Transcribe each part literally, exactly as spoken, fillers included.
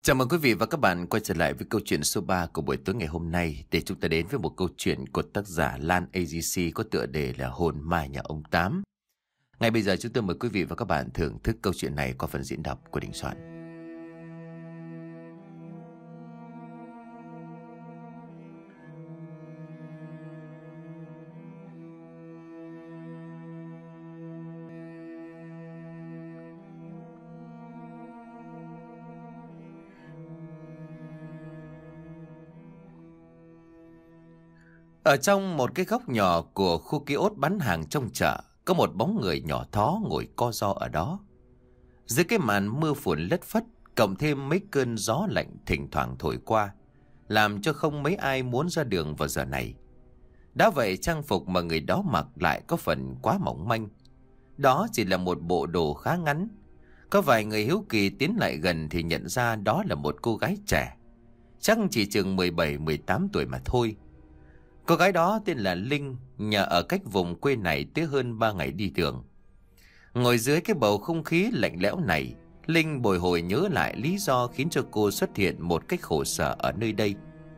Chào mừng quý vị và các bạn quay trở lại với câu chuyện số ba của buổi tối ngày hôm nay, để chúng ta đến với một câu chuyện của tác giả Lan a giê xê có tựa đề là Hồn Ma Nhà Ông Tám. Ngay bây giờ chúng tôi mời quý vị và các bạn thưởng thức câu chuyện này qua phần diễn đọc của Đình Soạn. Ở trong một cái góc nhỏ của khu kiosk bán hàng trong chợ, có một bóng người nhỏ thó ngồi co ro ở đó. Dưới cái màn mưa phùn lất phất, cộng thêm mấy cơn gió lạnh thỉnh thoảng thổi qua, làm cho không mấy ai muốn ra đường vào giờ này. Đã vậy, trang phục mà người đó mặc lại có phần quá mỏng manh. Đó chỉ là một bộ đồ khá ngắn. Có vài người hiếu kỳ tiến lại gần thì nhận ra đó là một cô gái trẻ, chắc chỉ chừng mười bảy mười tám tuổi mà thôi. Cô gái đó tên là Linh, nhà ở cách vùng quê này tới hơn ba ngày đi đường. Ngồi dưới cái bầu không khí lạnh lẽo này, Linh bồi hồi nhớ lại lý do khiến cho cô xuất hiện một cách khổ sở ở nơi đây.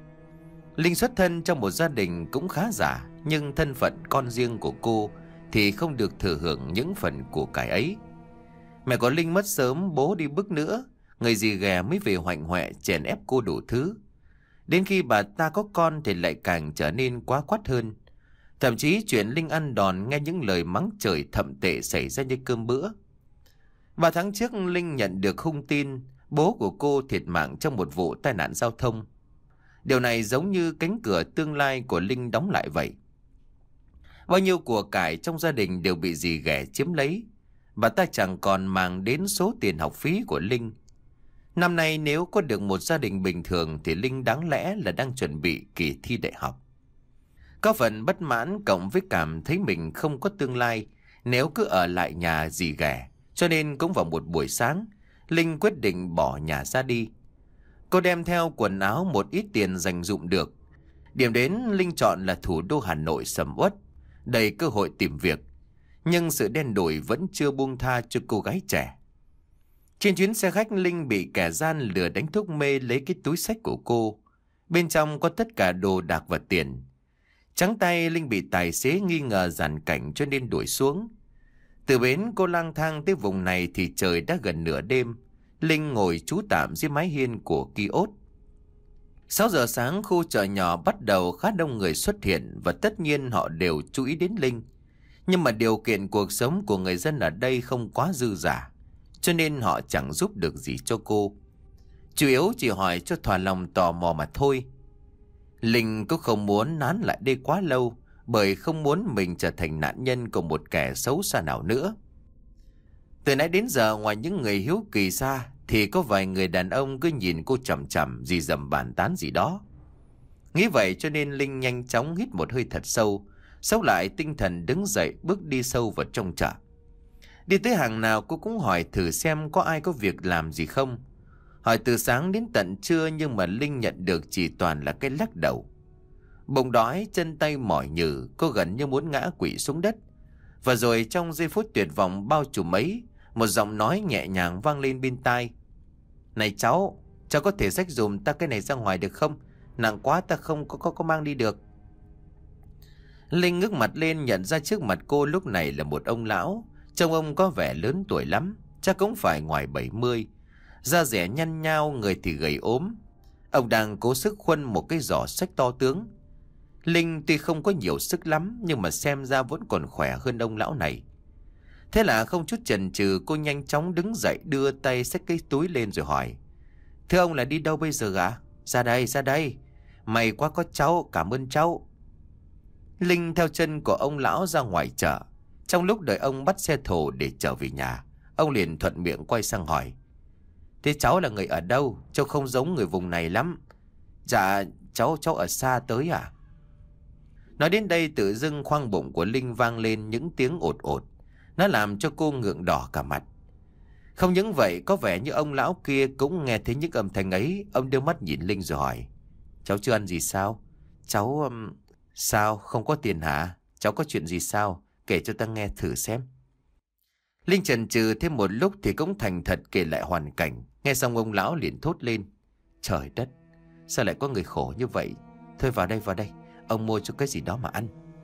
Linh xuất thân trong một gia đình cũng khá giả, nhưng thân phận con riêng của cô thì không được thừa hưởng những phần của cải ấy. Mẹ của Linh mất sớm, bố đi bước nữa, người dì ghẻ mới về hoạnh hoẹ chèn ép cô đủ thứ. Đến khi bà ta có con thì lại càng trở nên quá quắt hơn. Thậm chí chuyện Linh ăn đòn nghe những lời mắng trời thậm tệ xảy ra như cơm bữa. Ba tháng trước Linh nhận được hung tin bố của cô thiệt mạng trong một vụ tai nạn giao thông. Điều này giống như cánh cửa tương lai của Linh đóng lại vậy. Bao nhiêu của cải trong gia đình đều bị dì ghẻ chiếm lấy. Bà ta chẳng còn màng đến số tiền học phí của Linh. Năm nay nếu có được một gia đình bình thường thì Linh đáng lẽ là đang chuẩn bị kỳ thi đại học. Có phần bất mãn cộng với cảm thấy mình không có tương lai nếu cứ ở lại nhà dì ghẻ, cho nên cũng vào một buổi sáng, Linh quyết định bỏ nhà ra đi. Cô đem theo quần áo, một ít tiền dành dụm được. Điểm đến Linh chọn là thủ đô Hà Nội sầm uất, đầy cơ hội tìm việc. Nhưng sự đen đủi vẫn chưa buông tha cho cô gái trẻ. Trên chuyến xe khách, Linh bị kẻ gian lừa đánh thuốc mê lấy cái túi xách của cô. Bên trong có tất cả đồ đạc và tiền. Trắng tay, Linh bị tài xế nghi ngờ giàn cảnh cho nên đuổi xuống. Từ bến cô lang thang tới vùng này thì trời đã gần nửa đêm. Linh ngồi trú tạm dưới mái hiên của kiosk. Sáu giờ sáng, khu chợ nhỏ bắt đầu khá đông người xuất hiện và tất nhiên họ đều chú ý đến Linh. Nhưng mà điều kiện cuộc sống của người dân ở đây không quá dư dả, cho nên họ chẳng giúp được gì cho cô. Chủ yếu chỉ hỏi cho thỏa lòng tò mò mà thôi. Linh cũng không muốn nán lại đây quá lâu, bởi không muốn mình trở thành nạn nhân của một kẻ xấu xa nào nữa. Từ nãy đến giờ, ngoài những người hiếu kỳ ra thì có vài người đàn ông cứ nhìn cô chằm chằm, dì dầm bàn tán gì đó. Nghĩ vậy cho nên Linh nhanh chóng hít một hơi thật sâu, xốc lại tinh thần đứng dậy bước đi sâu vào trong chợ. Đi tới hàng nào cô cũng hỏi thử xem có ai có việc làm gì không. Hỏi từ sáng đến tận trưa nhưng mà Linh nhận được chỉ toàn là cái lắc đầu. Bụng đói, chân tay mỏi nhừ, cô gần như muốn ngã quỵ xuống đất. Và rồi trong giây phút tuyệt vọng bao trùm ấy, một giọng nói nhẹ nhàng vang lên bên tai. Này cháu, cháu có thể xách dùm ta cái này ra ngoài được không? Nặng quá ta không có, có, có mang đi được. Linh ngước mặt lên nhận ra trước mặt cô lúc này là một ông lão. Trông ông có vẻ lớn tuổi lắm, chắc cũng phải ngoài bảy mươi. Da dẻ nhăn nhao, người thì gầy ốm. Ông đang cố sức khuân một cái giỏ xách to tướng. Linh tuy không có nhiều sức lắm, nhưng mà xem ra vẫn còn khỏe hơn ông lão này. Thế là không chút chần chừ, cô nhanh chóng đứng dậy đưa tay xách cái túi lên rồi hỏi. Thưa ông là đi đâu bây giờ ạ? Ra đây, ra đây. May quá có cháu, cảm ơn cháu. Linh theo chân của ông lão ra ngoài chợ. Trong lúc đợi ông bắt xe thồ để trở về nhà, ông liền thuận miệng quay sang hỏi. Thế cháu là người ở đâu? Cháu không giống người vùng này lắm. Dạ, cháu cháu ở xa tới à? Nói đến đây tự dưng khoang bụng của Linh vang lên những tiếng ột ột. Nó làm cho cô ngượng đỏ cả mặt. Không những vậy, có vẻ như ông lão kia cũng nghe thấy những âm thanh ấy. Ông đưa mắt nhìn Linh rồi hỏi. Cháu chưa ăn gì sao? Cháu... Um... Sao? Không có tiền hả? Cháu có chuyện gì sao? Kể cho ta nghe thử xem. Linh chần chừ thêm một lúc thì cũng thành thật kể lại hoàn cảnh. Nghe xong ông lão liền thốt lên. Trời đất, sao lại có người khổ như vậy? Thôi vào đây vào đây, ông mua cho cái gì đó mà ăn.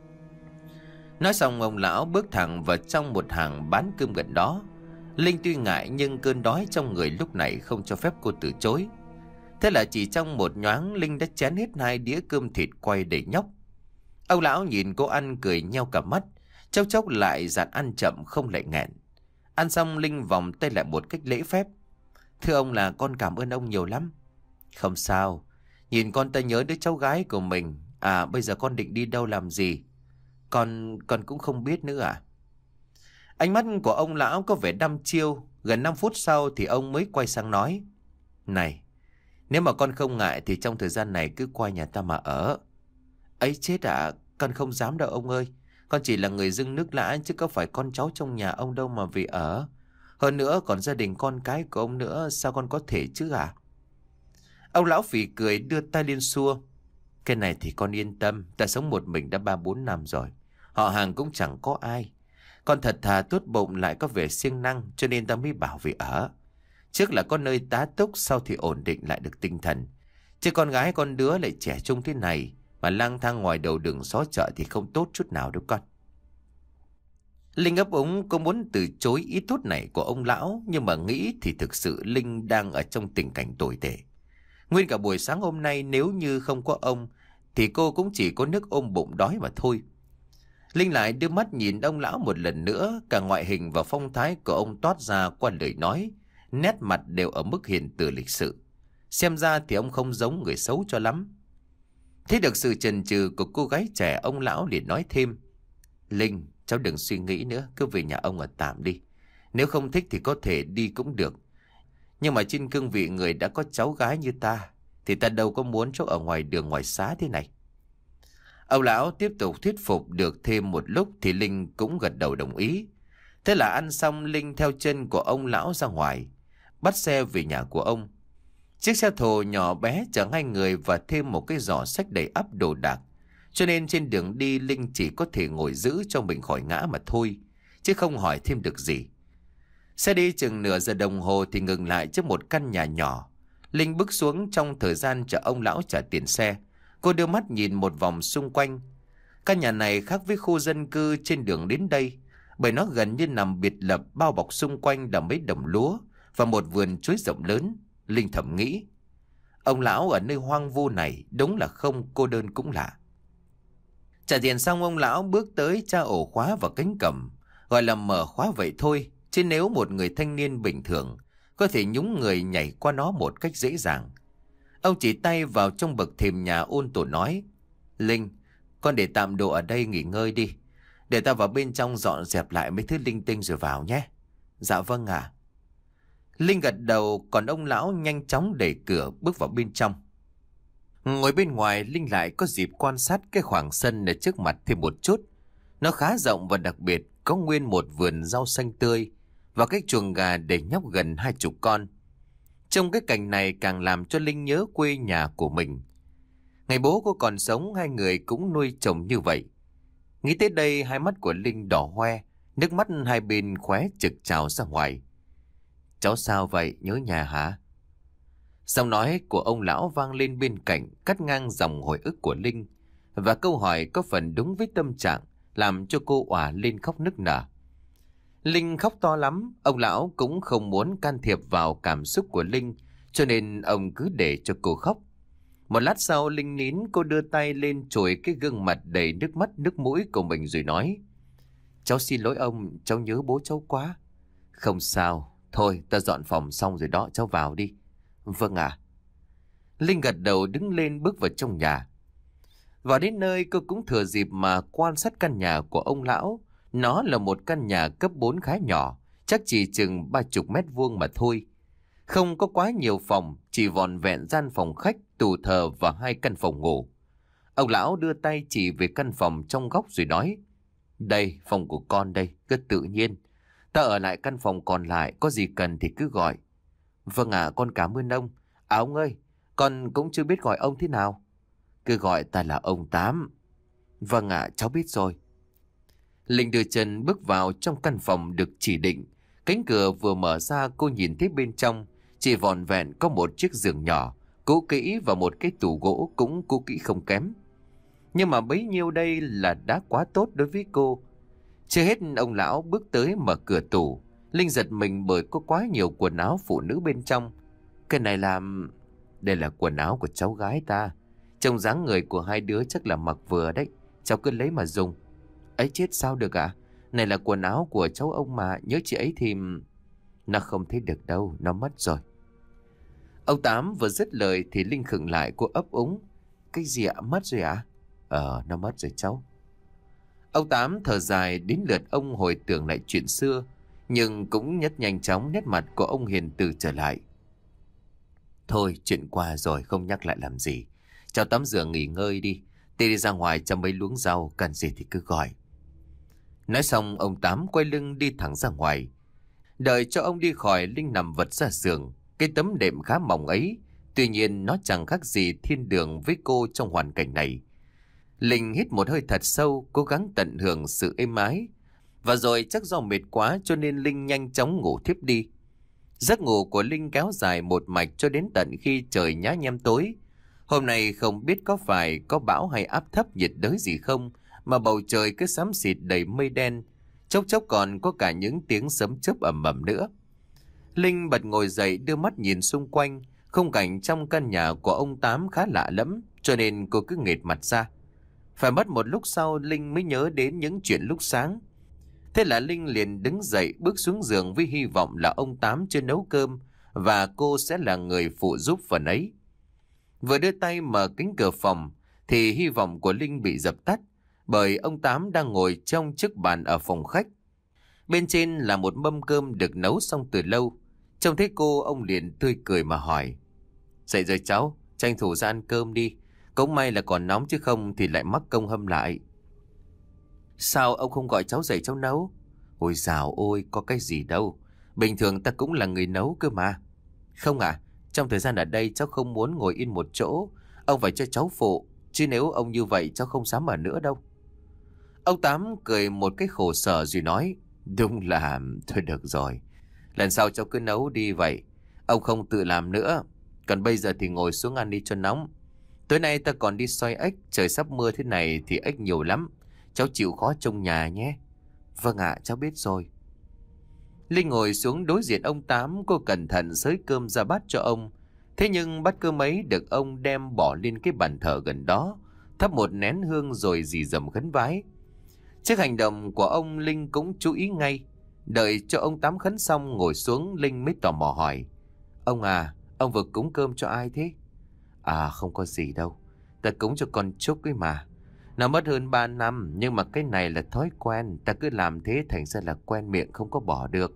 Nói xong ông lão bước thẳng vào trong một hàng bán cơm gần đó. Linh tuy ngại nhưng cơn đói trong người lúc này không cho phép cô từ chối. Thế là chỉ trong một nhoáng Linh đã chén hết hai đĩa cơm thịt quay để nhóc. Ông lão nhìn cô ăn cười nheo cả mắt, chốc chốc lại dặn ăn chậm không lại nghẹn. Ăn xong Linh vòng tay lại một cách lễ phép. Thưa ông là con cảm ơn ông nhiều lắm. Không sao, nhìn con ta nhớ đứa cháu gái của mình. À bây giờ con định đi đâu làm gì? Con, con cũng không biết nữa à? Ánh mắt của ông lão có vẻ đăm chiêu. Gần năm phút sau thì ông mới quay sang nói. Này, nếu mà con không ngại thì trong thời gian này cứ qua nhà ta mà ở. Ấy chết ạ, con không dám đâu ông ơi. Con chỉ là người dưng nước lã chứ có phải con cháu trong nhà ông đâu mà về ở. Hơn nữa còn gia đình con cái của ông nữa, sao con có thể chứ à? Ông lão phì cười đưa tay lên xua. Cái này thì con yên tâm, ta sống một mình đã ba bốn năm rồi. Họ hàng cũng chẳng có ai. Con thật thà tốt bụng lại có vẻ siêng năng cho nên ta mới bảo về ở. Trước là có nơi tá túc, sau thì ổn định lại được tinh thần. Chứ con gái con đứa lại trẻ trung thế này mà lang thang ngoài đầu đường xó chợ thì không tốt chút nào đâu con. Linh ấp úng có muốn từ chối ý tốt này của ông lão, nhưng mà nghĩ thì thực sự Linh đang ở trong tình cảnh tồi tệ. Nguyên cả buổi sáng hôm nay nếu như không có ông thì cô cũng chỉ có nước ôm bụng đói mà thôi. Linh lại đưa mắt nhìn ông lão một lần nữa, cả ngoại hình và phong thái của ông toát ra qua lời nói, nét mặt đều ở mức hiền từ lịch sự. Xem ra thì ông không giống người xấu cho lắm. Thấy được sự chần chừ của cô gái trẻ, ông lão liền nói thêm. Linh, cháu đừng suy nghĩ nữa, cứ về nhà ông ở tạm đi. Nếu không thích thì có thể đi cũng được. Nhưng mà trên cương vị người đã có cháu gái như ta thì ta đâu có muốn cháu ở ngoài đường ngoài xá thế này. Ông lão tiếp tục thuyết phục được thêm một lúc thì Linh cũng gật đầu đồng ý. Thế là ăn xong Linh theo chân của ông lão ra ngoài, bắt xe về nhà của ông. Chiếc xe thồ nhỏ bé chở hai người và thêm một cái giỏ xách đầy ắp đồ đạc. Cho nên trên đường đi Linh chỉ có thể ngồi giữ cho mình khỏi ngã mà thôi, chứ không hỏi thêm được gì. Xe đi chừng nửa giờ đồng hồ thì ngừng lại trước một căn nhà nhỏ. Linh bước xuống trong thời gian chờ ông lão trả tiền xe. Cô đưa mắt nhìn một vòng xung quanh. Căn nhà này khác với khu dân cư trên đường đến đây, bởi nó gần như nằm biệt lập, bao bọc xung quanh là mấy đồng lúa và một vườn chuối rộng lớn. Linh thầm nghĩ, ông lão ở nơi hoang vu này đúng là không cô đơn cũng lạ. Trả tiền xong ông lão bước tới tra ổ khóa vào cánh cổng, gọi là mở khóa vậy thôi, chứ nếu một người thanh niên bình thường có thể nhúng người nhảy qua nó một cách dễ dàng. Ông chỉ tay vào trong bậc thềm nhà ôn tồn nói, Linh, con để tạm đồ ở đây nghỉ ngơi đi, để ta vào bên trong dọn dẹp lại mấy thứ linh tinh rồi vào nhé. Dạ vâng ạ. Linh gật đầu, còn ông lão nhanh chóng đẩy cửa bước vào bên trong. Ngồi bên ngoài, Linh lại có dịp quan sát cái khoảng sân ở trước mặt thêm một chút. Nó khá rộng và đặc biệt, có nguyên một vườn rau xanh tươi và cái chuồng gà để nhóc gần hai chục con. Trong cái cảnh này càng làm cho Linh nhớ quê nhà của mình. Ngày bố cô còn sống, hai người cũng nuôi trồng như vậy. Nghĩ tới đây, hai mắt của Linh đỏ hoe, nước mắt hai bên khóe trực trào ra ngoài. Cháu sao vậy, nhớ nhà hả? Giọng nói của ông lão vang lên bên cạnh, cắt ngang dòng hồi ức của Linh. Và câu hỏi có phần đúng với tâm trạng, làm cho cô òa lên khóc nức nở. Linh khóc to lắm, ông lão cũng không muốn can thiệp vào cảm xúc của Linh, cho nên ông cứ để cho cô khóc. Một lát sau Linh nín, cô đưa tay lên chùi cái gương mặt đầy nước mắt nước mũi của mình rồi nói, cháu xin lỗi ông, cháu nhớ bố cháu quá. Không sao, thôi ta dọn phòng xong rồi đó, cháu vào đi. Vâng ạ. Linh gật đầu đứng lên bước vào trong nhà. Vào đến nơi cô cũng thừa dịp mà quan sát căn nhà của ông lão. Nó là một căn nhà cấp bốn khá nhỏ, chắc chỉ chừng ba chục mét vuông mà thôi. Không có quá nhiều phòng, chỉ vòn vẹn gian phòng khách, tủ thờ và hai căn phòng ngủ. Ông lão đưa tay chỉ về căn phòng trong góc rồi nói, đây, phòng của con đây, cứ tự nhiên. Ta ở lại căn phòng còn lại, có gì cần thì cứ gọi. Vâng ạ, con cảm ơn ông. À ông ơi, con cũng chưa biết gọi ông thế nào. Cứ gọi ta là ông Tám. Vâng ạ, cháu biết rồi. Linh đưa chân bước vào trong căn phòng được chỉ định. Cánh cửa vừa mở ra, cô nhìn thấy bên trong chỉ vòn vẹn có một chiếc giường nhỏ cũ kỹ và một cái tủ gỗ cũng cũ kỹ không kém. Nhưng mà bấy nhiêu đây là đã quá tốt đối với cô. Chưa hết ông lão bước tới mở cửa tủ. Linh giật mình bởi có quá nhiều quần áo phụ nữ bên trong. Cái này là... Đây là quần áo của cháu gái ta. Trông dáng người của hai đứa chắc là mặc vừa đấy. Cháu cứ lấy mà dùng. Ấy chết sao được ạ? À? Này là quần áo của cháu ông mà. Nhớ chị ấy thì... Nó không thấy được đâu. Nó mất rồi. Ông Tám vừa dứt lời thì Linh khựng lại, cô ấp úng. Cái gì ạ? Mất rồi ạ? À? Ờ, nó mất rồi cháu. Ông Tám thở dài, đến lượt ông hồi tưởng lại chuyện xưa. Nhưng cũng nhất nhanh chóng nét mặt của ông hiền từ trở lại. Thôi, chuyện qua rồi, không nhắc lại làm gì. Cháu tắm rửa nghỉ ngơi đi. Tê đi ra ngoài cho mấy luống rau, cần gì thì cứ gọi. Nói xong, ông Tám quay lưng đi thẳng ra ngoài. Đợi cho ông đi khỏi, Linh nằm vật ra giường. Cái tấm đệm khá mỏng ấy, tuy nhiên nó chẳng khác gì thiên đường với cô trong hoàn cảnh này. Linh hít một hơi thật sâu, cố gắng tận hưởng sự êm ái. Và rồi chắc do mệt quá cho nên Linh nhanh chóng ngủ thiếp đi. Giấc ngủ của Linh kéo dài một mạch cho đến tận khi trời nhá nhem tối. Hôm nay không biết có phải có bão hay áp thấp nhiệt đới gì không, mà bầu trời cứ xám xịt đầy mây đen. Chốc chốc còn có cả những tiếng sấm chớp ầm ầm nữa. Linh bật ngồi dậy, đưa mắt nhìn xung quanh. Khung cảnh trong căn nhà của ông Tám khá lạ lẫm, cho nên cô cứ nghệt mặt ra. Phải mất một lúc sau, Linh mới nhớ đến những chuyện lúc sáng. Thế là Linh liền đứng dậy bước xuống giường với hy vọng là ông Tám chưa nấu cơm và cô sẽ là người phụ giúp phần ấy. Vừa đưa tay mở cánh cửa phòng thì hy vọng của Linh bị dập tắt, bởi ông Tám đang ngồi trong chiếc bàn ở phòng khách. Bên trên là một mâm cơm được nấu xong từ lâu. Trông thấy cô, ông liền tươi cười mà hỏi. Dậy rồi cháu, tranh thủ ra ăn cơm đi. Cũng may là còn nóng chứ không thì lại mắc công hâm lại. Sao ông không gọi cháu dậy cháu nấu? Ôi dào ôi, có cái gì đâu. Bình thường ta cũng là người nấu cơ mà. Không à, trong thời gian ở đây cháu không muốn ngồi yên một chỗ. Ông phải cho cháu phụ, chứ nếu ông như vậy cháu không dám ở nữa đâu. Ông Tám cười một cái khổ sở rồi nói. Đúng là... Thôi được rồi. Lần sau cháu cứ nấu đi vậy. Ông không tự làm nữa. Còn bây giờ thì ngồi xuống ăn đi cho nóng. Tối nay ta còn đi xoay ếch. Trời sắp mưa thế này thì ếch nhiều lắm. Cháu chịu khó trông nhà nhé. Vâng ạ, cháu biết rồi. Linh ngồi xuống đối diện ông Tám. Cô cẩn thận xới cơm ra bát cho ông. Thế nhưng bát cơm ấy được ông đem bỏ lên cái bàn thờ gần đó, thắp một nén hương rồi rì rầm khấn vái. Trước hành động của ông, Linh cũng chú ý ngay. Đợi cho ông Tám khấn xong ngồi xuống, Linh mới tò mò hỏi. Ông à, ông vừa cúng cơm cho ai thế? À không có gì đâu. Ta cúng cho con Trúc ấy mà. Nó mất hơn ba năm, nhưng mà cái này là thói quen. Ta cứ làm thế thành ra là quen miệng không có bỏ được.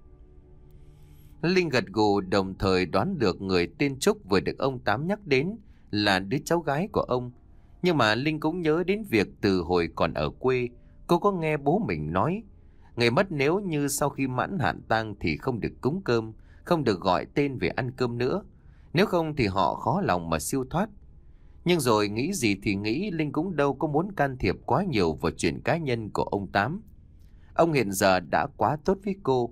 Linh gật gù, đồng thời đoán được người tên Trúc vừa được ông Tám nhắc đến là đứa cháu gái của ông. Nhưng mà Linh cũng nhớ đến việc từ hồi còn ở quê, cô có nghe bố mình nói, người mất nếu như sau khi mãn hạn tang thì không được cúng cơm, không được gọi tên về ăn cơm nữa. Nếu không thì họ khó lòng mà siêu thoát. Nhưng rồi nghĩ gì thì nghĩ, Linh cũng đâu có muốn can thiệp quá nhiều vào chuyện cá nhân của ông Tám. Ông hiện giờ đã quá tốt với cô.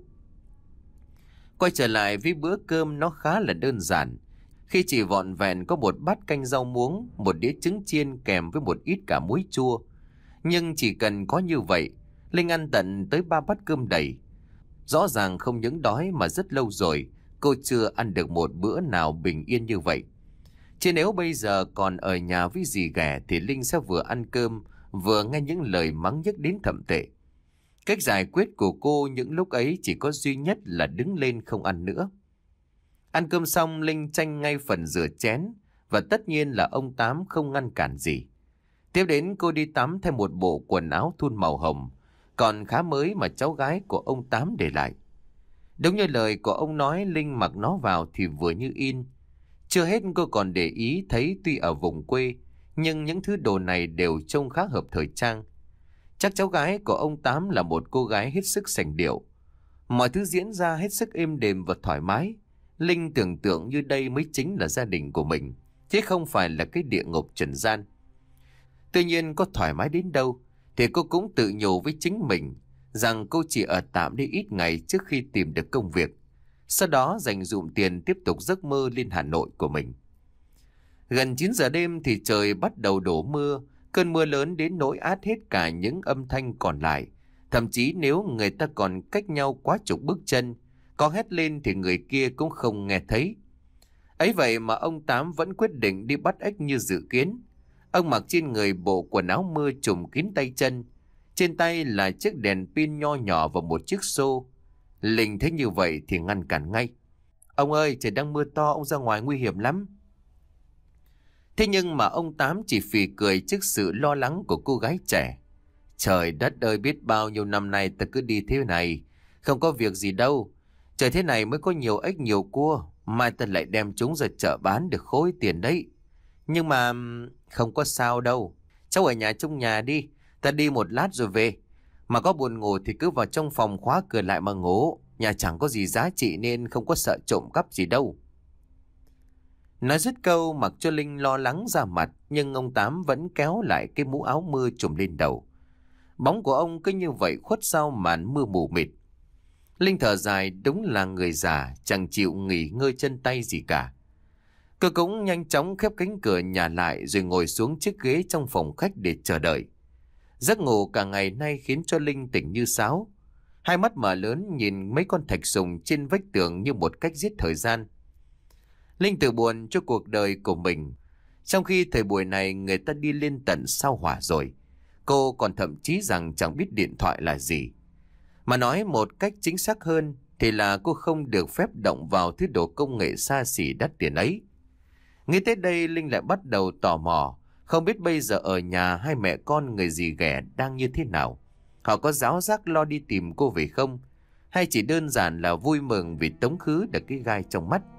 Quay trở lại với bữa cơm, nó khá là đơn giản. Khi chỉ vọn vẹn có một bát canh rau muống, một đĩa trứng chiên kèm với một ít cả muối chua. Nhưng chỉ cần có như vậy, Linh ăn tận tới ba bát cơm đầy. Rõ ràng không những đói mà rất lâu rồi cô chưa ăn được một bữa nào bình yên như vậy. Chứ nếu bây giờ còn ở nhà với dì ghẻ thì Linh sẽ vừa ăn cơm vừa nghe những lời mắng nhức đến thậm tệ. Cách giải quyết của cô những lúc ấy chỉ có duy nhất là đứng lên không ăn nữa. Ăn cơm xong, Linh tranh ngay phần rửa chén, và tất nhiên là ông Tám không ngăn cản gì. Tiếp đến cô đi tắm thêm một bộ quần áo thun màu hồng, còn khá mới mà cháu gái của ông Tám để lại. Đúng như lời của ông nói, Linh mặc nó vào thì vừa như in. Chưa hết cô còn để ý thấy tuy ở vùng quê, nhưng những thứ đồ này đều trông khá hợp thời trang. Chắc cháu gái của ông Tám là một cô gái hết sức sành điệu. Mọi thứ diễn ra hết sức êm đềm và thoải mái. Linh tưởng tượng như đây mới chính là gia đình của mình, chứ không phải là cái địa ngục trần gian. Tuy nhiên có thoải mái đến đâu thì cô cũng tự nhủ với chính mình rằng cô chỉ ở tạm đi ít ngày trước khi tìm được công việc, sau đó dành dụm tiền tiếp tục giấc mơ lên Hà Nội của mình. Gần chín giờ đêm thì trời bắt đầu đổ mưa. Cơn mưa lớn đến nỗi át hết cả những âm thanh còn lại. Thậm chí nếu người ta còn cách nhau quá chục bước chân, có hét lên thì người kia cũng không nghe thấy. Ấy vậy mà ông Tám vẫn quyết định đi bắt ếch như dự kiến. Ông mặc trên người bộ quần áo mưa trùm kín tay chân. Trên tay là chiếc đèn pin nho nhỏ và một chiếc xô. Linh thấy như vậy thì ngăn cản ngay. Ông ơi, trời đang mưa to, ông ra ngoài nguy hiểm lắm. Thế nhưng mà ông Tám chỉ phì cười trước sự lo lắng của cô gái trẻ. Trời đất ơi, biết bao nhiêu năm nay ta cứ đi thế này, không có việc gì đâu. Trời thế này mới có nhiều ếch nhiều cua, mai ta lại đem chúng ra chợ bán được khối tiền đấy. Nhưng mà không có sao đâu, cháu ở nhà trong nhà đi, ta đi một lát rồi về. Mà có buồn ngủ thì cứ vào trong phòng khóa cửa lại mà ngủ, nhà chẳng có gì giá trị nên không có sợ trộm cắp gì đâu. Nói dứt câu mặc cho Linh lo lắng ra mặt, nhưng ông Tám vẫn kéo lại cái mũ áo mưa trùm lên đầu. Bóng của ông cứ như vậy khuất sau màn mưa mù mịt. Linh thở dài, đúng là người già chẳng chịu nghỉ ngơi chân tay gì cả. Cô cũng nhanh chóng khép cánh cửa nhà lại rồi ngồi xuống chiếc ghế trong phòng khách để chờ đợi. Giấc ngủ cả ngày nay khiến cho Linh tỉnh như sáo. Hai mắt mở lớn nhìn mấy con thạch sùng trên vách tường như một cách giết thời gian. Linh tự buồn cho cuộc đời của mình. Trong khi thời buổi này người ta đi lên tận sao hỏa rồi, cô còn thậm chí rằng chẳng biết điện thoại là gì. Mà nói một cách chính xác hơn thì là cô không được phép động vào thứ đồ công nghệ xa xỉ đắt tiền ấy. Nghĩ tới đây Linh lại bắt đầu tò mò, không biết bây giờ ở nhà hai mẹ con người dì ghẻ đang như thế nào. Họ có giáo giác lo đi tìm cô về không? Hay chỉ đơn giản là vui mừng vì tống khứ được cái gai trong mắt?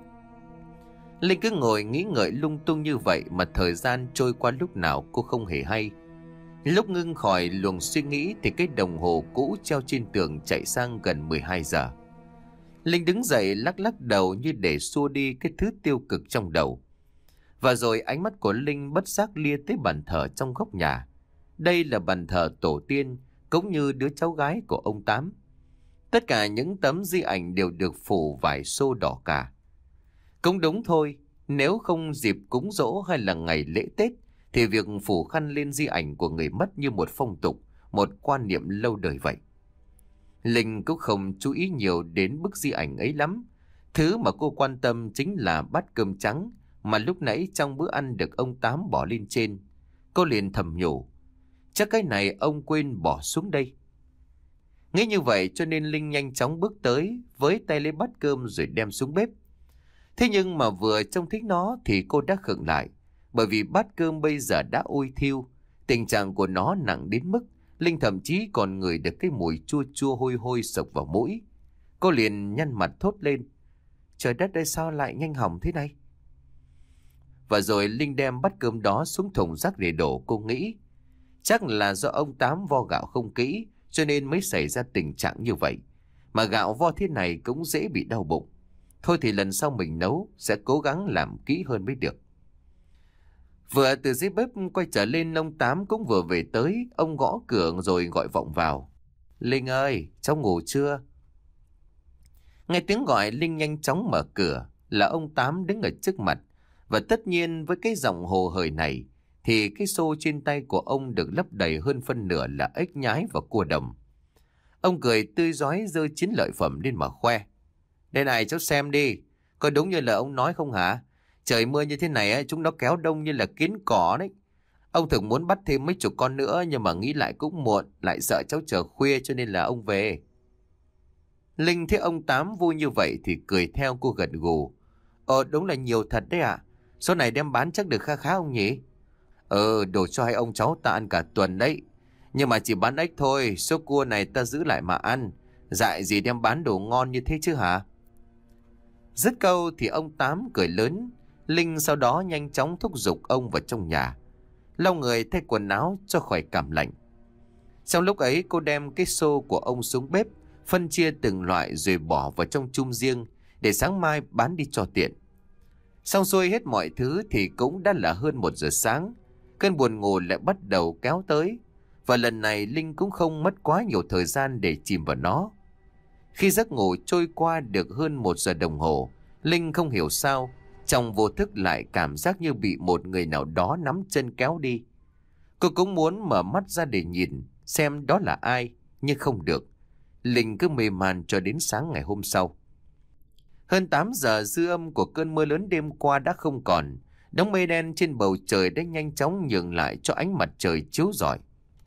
Linh cứ ngồi nghĩ ngợi lung tung như vậy mà thời gian trôi qua lúc nào cô không hề hay. Lúc ngưng khỏi luồng suy nghĩ thì cái đồng hồ cũ treo trên tường chạy sang gần mười hai giờ. Linh đứng dậy lắc lắc đầu như để xua đi cái thứ tiêu cực trong đầu. Và rồi ánh mắt của Linh bất giác lia tới bàn thờ trong góc nhà. Đây là bàn thờ tổ tiên cũng như đứa cháu gái của ông Tám. Tất cả những tấm di ảnh đều được phủ vải xô đỏ cả. Cũng đúng thôi, nếu không dịp cúng giỗ hay là ngày lễ Tết thì việc phủ khăn lên di ảnh của người mất như một phong tục, một quan niệm lâu đời vậy. Linh cũng không chú ý nhiều đến bức di ảnh ấy lắm. Thứ mà cô quan tâm chính là bát cơm trắng mà lúc nãy trong bữa ăn được ông Tám bỏ lên trên. Cô liền thầm nhủ, chắc cái này ông quên bỏ xuống đây. Nghĩ như vậy cho nên Linh nhanh chóng bước tới, với tay lấy bát cơm rồi đem xuống bếp. Thế nhưng mà vừa trông thấy nó thì cô đã khựng lại, bởi vì bát cơm bây giờ đã ôi thiêu. Tình trạng của nó nặng đến mức Linh thậm chí còn ngửi được cái mùi chua chua hôi hôi sộc vào mũi. Cô liền nhăn mặt thốt lên, trời đất ơi, sao lại nhanh hỏng thế này? Và rồi Linh đem bát cơm đó xuống thùng rác để đổ. Cô nghĩ chắc là do ông Tám vo gạo không kỹ cho nên mới xảy ra tình trạng như vậy. Mà gạo vo thế này cũng dễ bị đau bụng. Thôi thì lần sau mình nấu sẽ cố gắng làm kỹ hơn mới được. Vừa từ dưới bếp quay trở lên, ông Tám cũng vừa về tới. Ông gõ cửa rồi gọi vọng vào, Linh ơi, cháu ngủ chưa? Nghe tiếng gọi, Linh nhanh chóng mở cửa. Là ông Tám đứng ở trước mặt. Và tất nhiên với cái giọng hồ hởi này thì cái xô trên tay của ông được lấp đầy hơn phân nửa là ếch nhái và cua đồng. Ông cười tươi rói giơ chiến lợi phẩm lên mà khoe, đây này cháu xem đi, có đúng như là ông nói không hả? Trời mưa như thế này chúng nó kéo đông như là kiến cỏ đấy. Ông thường muốn bắt thêm mấy chục con nữa nhưng mà nghĩ lại cũng muộn, lại sợ cháu chờ khuya cho nên là ông về. Linh thấy ông Tám vui như vậy thì cười theo, cô gật gù. Ờ đúng là nhiều thật đấy ạ. Số này đem bán chắc được khá khá ông nhỉ? Ờ đồ cho hai ông cháu ta ăn cả tuần đấy. Nhưng mà chỉ bán ếch thôi, số cua này ta giữ lại mà ăn. Dại gì đem bán đồ ngon như thế chứ hả? Dứt câu thì ông Tám cười lớn. Linh sau đó nhanh chóng thúc giục ông vào trong nhà, lau người thay quần áo cho khỏi cảm lạnh. Trong lúc ấy cô đem cái xô của ông xuống bếp, phân chia từng loại rồi bỏ vào trong chum riêng để sáng mai bán đi cho tiện. Xong xuôi hết mọi thứ thì cũng đã là hơn một giờ sáng. Cơn buồn ngủ lại bắt đầu kéo tới. Và lần này Linh cũng không mất quá nhiều thời gian để chìm vào nó. Khi giấc ngủ trôi qua được hơn một giờ đồng hồ, Linh không hiểu sao Trong vô thức lại cảm giác như bị một người nào đó nắm chân kéo đi. Cô cũng muốn mở mắt ra để nhìn xem đó là ai, nhưng không được. Linh cứ mê man cho đến sáng ngày hôm sau. Hơn tám giờ, dư âm của cơn mưa lớn đêm qua đã không còn. Đống mây đen trên bầu trời đã nhanh chóng nhường lại cho ánh mặt trời chiếu rọi.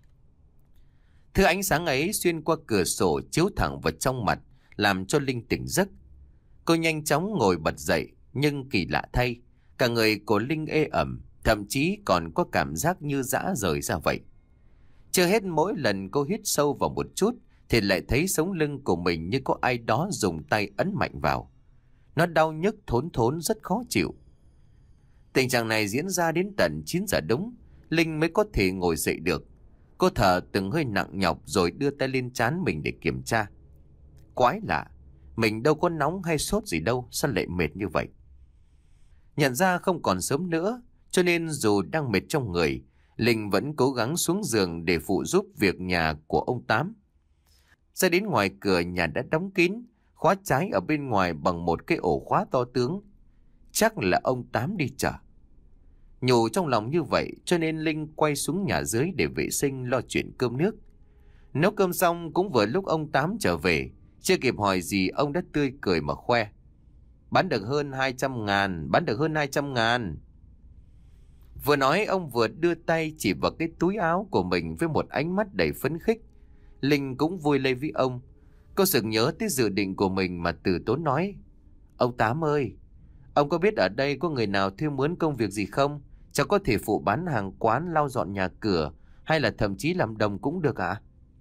Thứ ánh sáng ấy xuyên qua cửa sổ chiếu thẳng vào trong mặt, làm cho Linh tỉnh giấc. Cô nhanh chóng ngồi bật dậy, nhưng kỳ lạ thay, cả người của Linh ê ẩm, thậm chí còn có cảm giác như rã rời ra vậy. Chưa hết, mỗi lần cô hít sâu vào một chút thì lại thấy sống lưng của mình như có ai đó dùng tay ấn mạnh vào. Nó đau nhức thốn thốn rất khó chịu. Tình trạng này diễn ra đến tận chín giờ đúng, Linh mới có thể ngồi dậy được. Cô thở từng hơi nặng nhọc rồi đưa tay lên trán mình để kiểm tra. Quái lạ, mình đâu có nóng hay sốt gì đâu, sao lại mệt như vậy? Nhận ra không còn sớm nữa, cho nên dù đang mệt trong người, Linh vẫn cố gắng xuống giường để phụ giúp việc nhà của ông Tám. Ra đến ngoài cửa, nhà đã đóng kín, khóa trái ở bên ngoài bằng một cái ổ khóa to tướng. Chắc là ông Tám đi chợ. Nhủ trong lòng như vậy, cho nên Linh quay xuống nhà dưới để vệ sinh, lo chuyện cơm nước. Nấu cơm xong cũng vừa lúc ông Tám trở về. Chưa kịp hỏi gì, ông đã tươi cười mà khoe: Bán được hơn hai trăm ngàn, bán được hơn hai trăm ngàn. Vừa nói, ông vừa đưa tay chỉ vào cái túi áo của mình với một ánh mắt đầy phấn khích. Linh cũng vui lên với ông. Cô sực nhớ tới dự định của mình mà từ tốn nói: Ông Tám ơi, ông có biết ở đây có người nào thuê mướn công việc gì không? Cháu có thể phụ bán hàng quán, lau dọn nhà cửa, hay là thậm chí làm đồng cũng được ạ. À?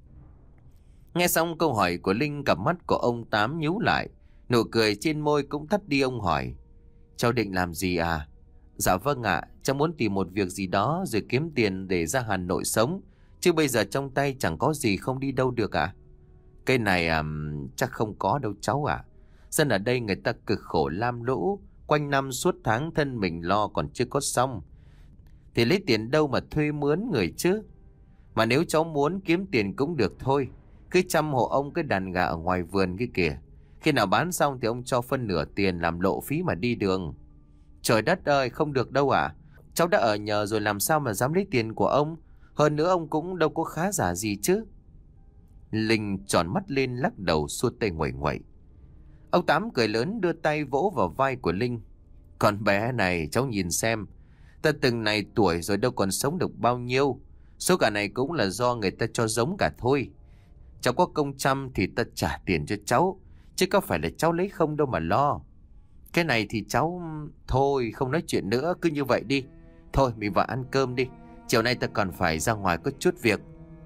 Nghe xong câu hỏi của Linh, cặp mắt của ông Tám nhíu lại, nụ cười trên môi cũng tắt đi. Ông hỏi: Cháu định làm gì à? Dạ vâng ạ, cháu muốn tìm một việc gì đó rồi kiếm tiền để ra Hà Nội sống, chứ bây giờ trong tay chẳng có gì, không đi đâu được ạ. À? Cái này à, chắc không có đâu cháu ạ. À. Dân ở đây người ta cực khổ lam lũ, quanh năm suốt tháng thân mình lo còn chưa có xong, thì lấy tiền đâu mà thuê mướn người chứ. Mà nếu cháu muốn kiếm tiền cũng được thôi, cứ chăm hộ ông cái đàn gà ở ngoài vườn kia kìa. Khi nào bán xong thì ông cho phân nửa tiền làm lộ phí mà đi đường. Trời đất ơi, không được đâu ạ. À. Cháu đã ở nhờ rồi làm sao mà dám lấy tiền của ông. Hơn nữa ông cũng đâu có khá giả gì chứ. Linh tròn mắt lên lắc đầu xua tay nguậy nguậy. Ông Tám cười lớn đưa tay vỗ vào vai của Linh. Con bé này cháu nhìn xem, ta từng này tuổi rồi đâu còn sống được bao nhiêu. Số cả này cũng là do người ta cho giống cả thôi. Cháu có công chăm thì ta trả tiền cho cháu, chứ có phải là cháu lấy không đâu mà lo. Cái này thì cháu... Thôi không nói chuyện nữa, cứ như vậy đi. Thôi mình vào ăn cơm đi, chiều nay ta còn phải ra ngoài có chút việc.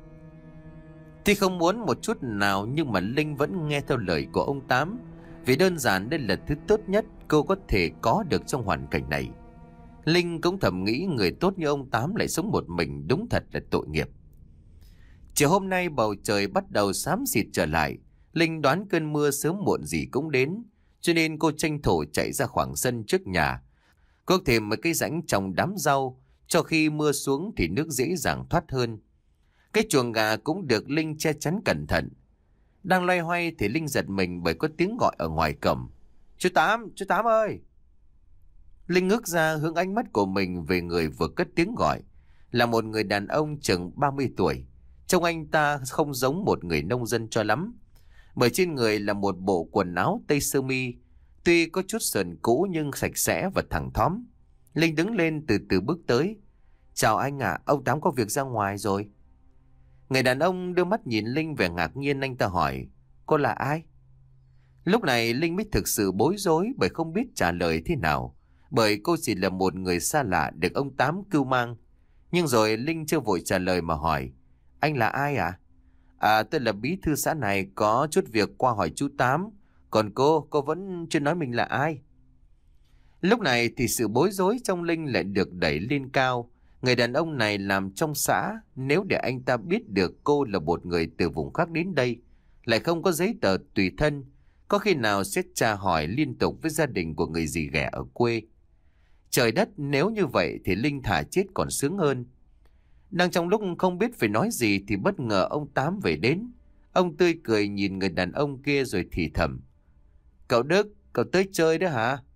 Tuy không muốn một chút nào, nhưng mà Linh vẫn nghe theo lời của ông Tám, vì đơn giản đây là thứ tốt nhất cô có thể có được trong hoàn cảnh này. Linh cũng thầm nghĩ người tốt như ông Tám lại sống một mình, đúng thật là tội nghiệp. Chiều hôm nay bầu trời bắt đầu xám xịt trở lại. Linh đoán cơn mưa sớm muộn gì cũng đến, cho nên cô tranh thủ chạy ra khoảng sân trước nhà, cô thêm một cái rãnh trồng đám rau, cho khi mưa xuống thì nước dễ dàng thoát hơn. Cái chuồng gà cũng được Linh che chắn cẩn thận. Đang loay hoay thì Linh giật mình bởi có tiếng gọi ở ngoài cổng. Chú Tám, chú Tám ơi! Linh ngước ra hướng ánh mắt của mình về người vừa cất tiếng gọi. Là một người đàn ông chừng ba mươi tuổi. Trông anh ta không giống một người nông dân cho lắm, bởi trên người là một bộ quần áo tây sơ mi, tuy có chút sờn cũ nhưng sạch sẽ và thẳng thóm. Linh đứng lên từ từ bước tới. Chào anh ạ, à, ông Tám có việc ra ngoài rồi. Người đàn ông đưa mắt nhìn Linh vẻ ngạc nhiên, anh ta hỏi: Cô là ai? Lúc này Linh mới thực sự bối rối bởi không biết trả lời thế nào, bởi cô chỉ là một người xa lạ được ông Tám cưu mang. Nhưng rồi Linh chưa vội trả lời mà hỏi: Anh là ai ạ? À? à tôi là bí thư xã này, có chút việc qua hỏi chú Tám. Còn cô, cô vẫn chưa nói mình là ai. Lúc này thì sự bối rối trong Linh lại được đẩy lên cao. Người đàn ông này làm trong xã, nếu để anh ta biết được cô là một người từ vùng khác đến đây, lại không có giấy tờ tùy thân, có khi nào sẽ tra hỏi liên tục với gia đình của người dì ghẻ ở quê. Trời đất, nếu như vậy thì Linh thà chết còn sướng hơn. Đang trong lúc không biết phải nói gì thì bất ngờ ông Tám về đến. Ông tươi cười nhìn người đàn ông kia rồi thì thầm: Cậu Đức, cậu tới chơi đó hả?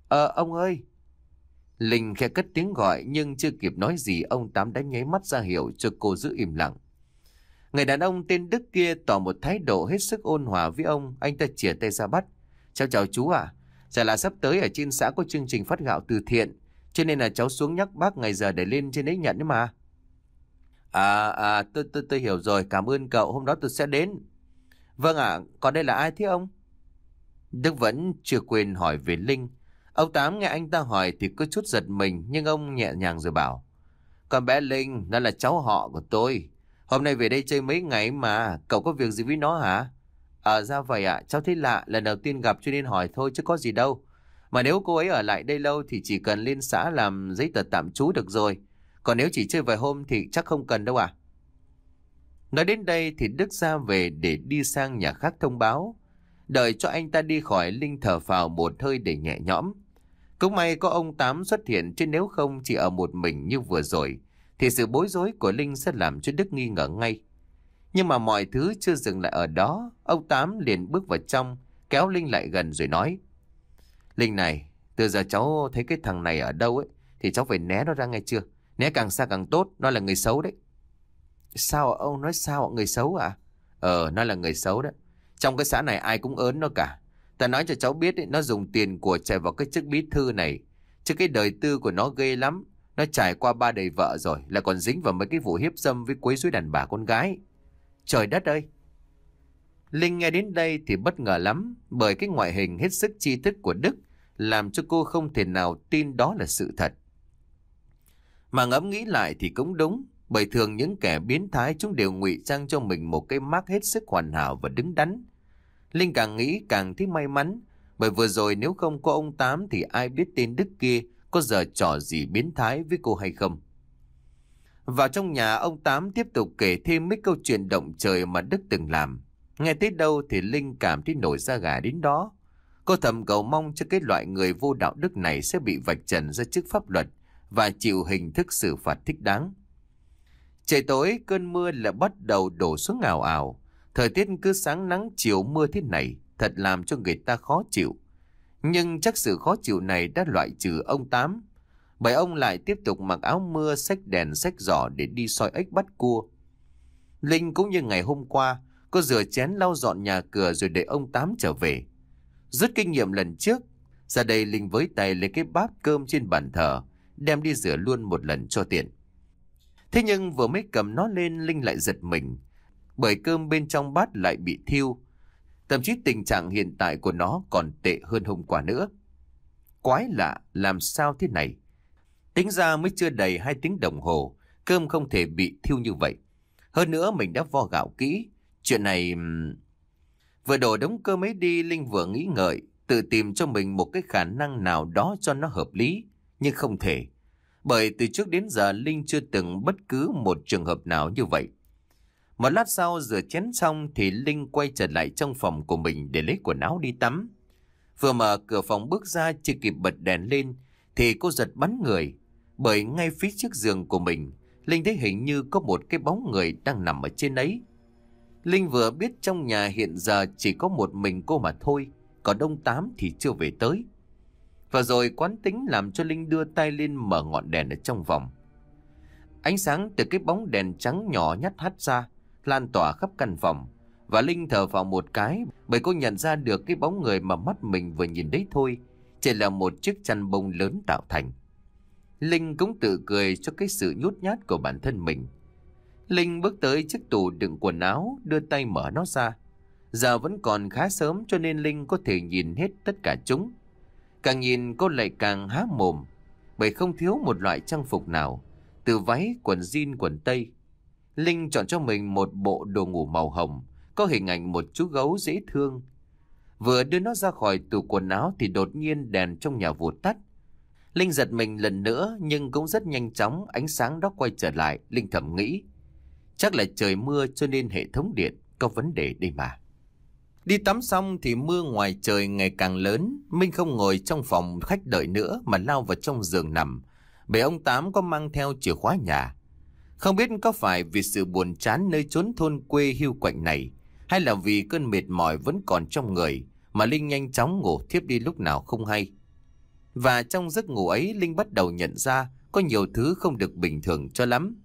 Ờ ông ơi. Linh khẽ cất tiếng gọi nhưng chưa kịp nói gì ông Tám đã nháy mắt ra hiệu cho cô giữ im lặng. Người đàn ông tên Đức kia tỏ một thái độ hết sức ôn hòa với ông. Anh ta chìa tay ra bắt. Cháu chào chú ạ. Chả là sắp tới ở trên xã có chương trình phát gạo từ thiện, cho nên là cháu xuống nhắc bác ngày giờ để lên trên đấy nhận đấy mà. À à tôi tôi tôi hiểu rồi, cảm ơn cậu, hôm đó tôi sẽ đến. Vâng ạ, còn đây là ai thế ông? Đức vẫn chưa quên hỏi về Linh. Ông Tám nghe anh ta hỏi thì có chút giật mình, nhưng ông nhẹ nhàng rồi bảo. Con bé Linh, nó là cháu họ của tôi. Hôm nay về đây chơi mấy ngày mà, cậu có việc gì với nó hả? À ra vậy ạ, cháu thấy lạ, lần đầu tiên gặp cho nên hỏi thôi chứ có gì đâu. Mà nếu cô ấy ở lại đây lâu thì chỉ cần lên xã làm giấy tờ tạm trú được rồi. Còn nếu chỉ chơi vài hôm thì chắc không cần đâu à. Nói đến đây thì Đức ra về để đi sang nhà khác thông báo. Đợi cho anh ta đi khỏi, Linh thở phào một hơi để nhẹ nhõm. Cũng may có ông Tám xuất hiện, chứ nếu không chỉ ở một mình như vừa rồi thì sự bối rối của Linh sẽ làm cho Đức nghi ngờ ngay. Nhưng mà mọi thứ chưa dừng lại ở đó. Ông Tám liền bước vào trong, kéo Linh lại gần rồi nói. Linh này, từ giờ cháu thấy cái thằng này ở đâu ấy thì cháu phải né nó ra nghe chưa? Né càng xa càng tốt, nó là người xấu đấy. Sao ông nói sao người xấu à? Ờ, nó là người xấu đấy. Trong cái xã này ai cũng ớn nó cả. Ta nói cho cháu biết ấy, nó dùng tiền của chạy vào cái chức bí thư này. Chứ cái đời tư của nó ghê lắm. Nó trải qua ba đời vợ rồi, lại còn dính vào mấy cái vụ hiếp dâm với quấy rối đàn bà con gái. Trời đất ơi! Linh nghe đến đây thì bất ngờ lắm, bởi cái ngoại hình hết sức tri thức của Đức làm cho cô không thể nào tin đó là sự thật. Mà ngẫm nghĩ lại thì cũng đúng, bởi thường những kẻ biến thái chúng đều ngụy trang cho mình một cái mác hết sức hoàn hảo và đứng đắn. Linh càng nghĩ càng thấy may mắn, bởi vừa rồi nếu không có ông Tám thì ai biết tên Đức kia có giờ trò gì biến thái với cô hay không. Vào trong nhà, ông Tám tiếp tục kể thêm mấy câu chuyện động trời mà Đức từng làm. Nghe tới đâu thì Linh cảm thấy nổi da gà đến đó. Cô thầm cầu mong cho cái loại người vô đạo đức này sẽ bị vạch trần ra trước pháp luật và chịu hình thức xử phạt thích đáng. Trời tối, cơn mưa lại bắt đầu đổ xuống ào ào. Thời tiết cứ sáng nắng chiều mưa thế này thật làm cho người ta khó chịu. Nhưng chắc sự khó chịu này đã loại trừ ông Tám, bởi ông lại tiếp tục mặc áo mưa, xách đèn xách giỏ để đi soi ếch bắt cua. Linh cũng như ngày hôm qua, cô rửa chén lau dọn nhà cửa rồi để ông Tám trở về. Rút kinh nghiệm lần trước, ra đây Linh với tay lấy cái bát cơm trên bàn thờ, đem đi rửa luôn một lần cho tiện. Thế nhưng vừa mới cầm nó lên, Linh lại giật mình, bởi cơm bên trong bát lại bị thiêu. Thậm chí tình trạng hiện tại của nó còn tệ hơn hôm qua nữa. Quái lạ, làm sao thế này? Tính ra mới chưa đầy hai tiếng đồng hồ, cơm không thể bị thiêu như vậy. Hơn nữa mình đã vo gạo kỹ. Chuyện này... Vừa đổ đống cơm ấy đi, Linh vừa nghĩ ngợi, tự tìm cho mình một cái khả năng nào đó cho nó hợp lý. Nhưng không thể. Bởi từ trước đến giờ Linh chưa từng bất cứ một trường hợp nào như vậy. Một lát sau rửa chén xong thì Linh quay trở lại trong phòng của mình để lấy quần áo đi tắm. Vừa mở cửa phòng bước ra, chưa kịp bật đèn lên thì cô giật bắn người. Bởi ngay phía trước giường của mình, Linh thấy hình như có một cái bóng người đang nằm ở trên ấy. Linh vừa biết trong nhà hiện giờ chỉ có một mình cô mà thôi, còn ông Tám thì chưa về tới. Và rồi quán tính làm cho Linh đưa tay lên mở ngọn đèn ở trong phòng. Ánh sáng từ cái bóng đèn trắng nhỏ nhắt hắt ra, lan tỏa khắp căn phòng. Và Linh thở vào một cái, bởi cô nhận ra được cái bóng người mà mắt mình vừa nhìn đấy thôi chỉ là một chiếc chăn bông lớn tạo thành. Linh cũng tự cười cho cái sự nhút nhát của bản thân mình. Linh bước tới chiếc tủ đựng quần áo, đưa tay mở nó ra. Giờ vẫn còn khá sớm cho nên Linh có thể nhìn hết tất cả chúng. Càng nhìn cô lại càng há mồm, bởi không thiếu một loại trang phục nào, từ váy, quần jean, quần tây. Linh chọn cho mình một bộ đồ ngủ màu hồng, có hình ảnh một chú gấu dễ thương. Vừa đưa nó ra khỏi tủ quần áo thì đột nhiên đèn trong nhà vụt tắt. Linh giật mình lần nữa, nhưng cũng rất nhanh chóng ánh sáng đó quay trở lại. Linh thầm nghĩ, chắc là trời mưa cho nên hệ thống điện có vấn đề đây mà. Đi tắm xong thì mưa ngoài trời ngày càng lớn. Minh không ngồi trong phòng khách đợi nữa mà lao vào trong giường nằm, bởi ông Tám có mang theo chìa khóa nhà. Không biết có phải vì sự buồn chán nơi chốn thôn quê hiu quạnh này, hay là vì cơn mệt mỏi vẫn còn trong người, mà Linh nhanh chóng ngủ thiếp đi lúc nào không hay. Và trong giấc ngủ ấy, Linh bắt đầu nhận ra có nhiều thứ không được bình thường cho lắm.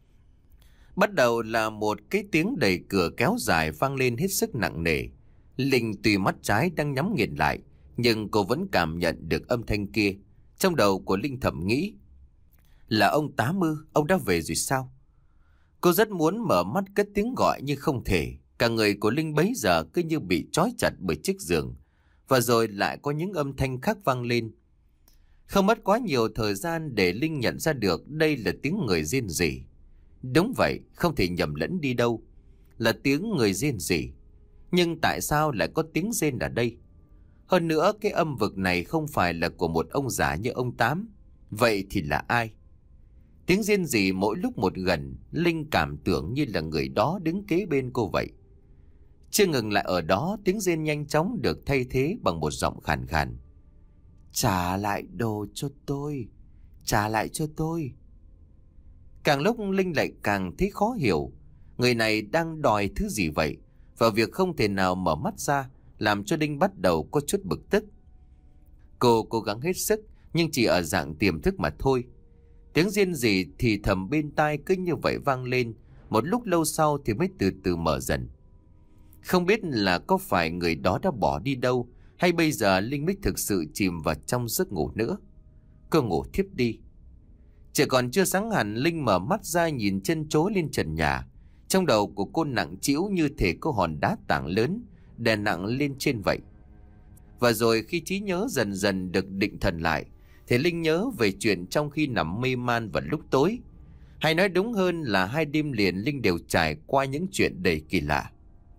Bắt đầu là một cái tiếng đẩy cửa kéo dài vang lên hết sức nặng nề. Linh tuy mắt trái đang nhắm nghiền lại, nhưng cô vẫn cảm nhận được âm thanh kia. Trong đầu của Linh thầm nghĩ, là ông Tám ư, ông đã về rồi sao? Cô rất muốn mở mắt cất tiếng gọi nhưng không thể. Cả người của Linh bấy giờ cứ như bị trói chặt bởi chiếc giường. Và rồi lại có những âm thanh khác vang lên. Không mất quá nhiều thời gian để Linh nhận ra được đây là tiếng người rên rỉ. Đúng vậy, không thể nhầm lẫn đi đâu. Là tiếng người rên rỉ. Nhưng tại sao lại có tiếng rên ở đây? Hơn nữa, cái âm vực này không phải là của một ông già như ông Tám. Vậy thì là ai? Tiếng rên rỉ mỗi lúc một gần, Linh cảm tưởng như là người đó đứng kế bên cô vậy. Chưa ngừng lại ở đó, tiếng rên nhanh chóng được thay thế bằng một giọng khàn khàn. Trả lại đồ cho tôi, trả lại cho tôi. Càng lúc Linh lại càng thấy khó hiểu. Người này đang đòi thứ gì vậy? Và việc không thể nào mở mắt ra làm cho Linh bắt đầu có chút bực tức. Cô cố gắng hết sức nhưng chỉ ở dạng tiềm thức mà thôi. Tiếng rên rỉ thì thầm bên tai cứ như vậy vang lên. Một lúc lâu sau thì mới từ từ mở dần. Không biết là có phải người đó đã bỏ đi đâu, hay bây giờ Linh mới thực sự chìm vào trong giấc ngủ nữa. Cô ngủ thiếp đi. Chỉ còn chưa sáng hẳn, Linh mở mắt ra nhìn chân chối lên trần nhà. Trong đầu của cô nặng trĩu như thể có hòn đá tảng lớn đè nặng lên trên vậy. Và rồi khi trí nhớ dần dần được định thần lại, thì Linh nhớ về chuyện trong khi nằm mê man vào lúc tối. Hay nói đúng hơn là hai đêm liền Linh đều trải qua những chuyện đầy kỳ lạ.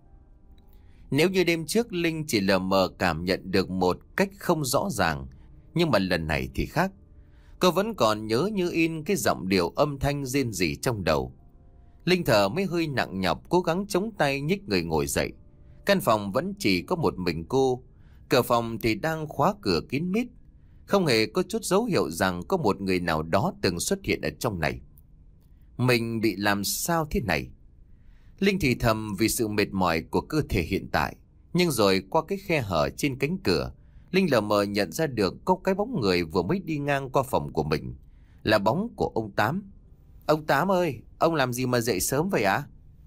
Nếu như đêm trước Linh chỉ lờ mờ cảm nhận được một cách không rõ ràng, nhưng mà lần này thì khác. Cô vẫn còn nhớ như in cái giọng điệu âm thanh rên rỉ trong đầu. Linh thở mới hơi nặng nhọc, cố gắng chống tay nhích người ngồi dậy. Căn phòng vẫn chỉ có một mình cô. Cửa phòng thì đang khóa cửa kín mít. Không hề có chút dấu hiệu rằng có một người nào đó từng xuất hiện ở trong này. Mình bị làm sao thế này? Linh thì thầm vì sự mệt mỏi của cơ thể hiện tại. Nhưng rồi qua cái khe hở trên cánh cửa, Linh lờ mờ nhận ra được có cái bóng người vừa mới đi ngang qua phòng của mình. Là bóng của ông Tám. Ông Tám ơi, ông làm gì mà dậy sớm vậy ạ? À?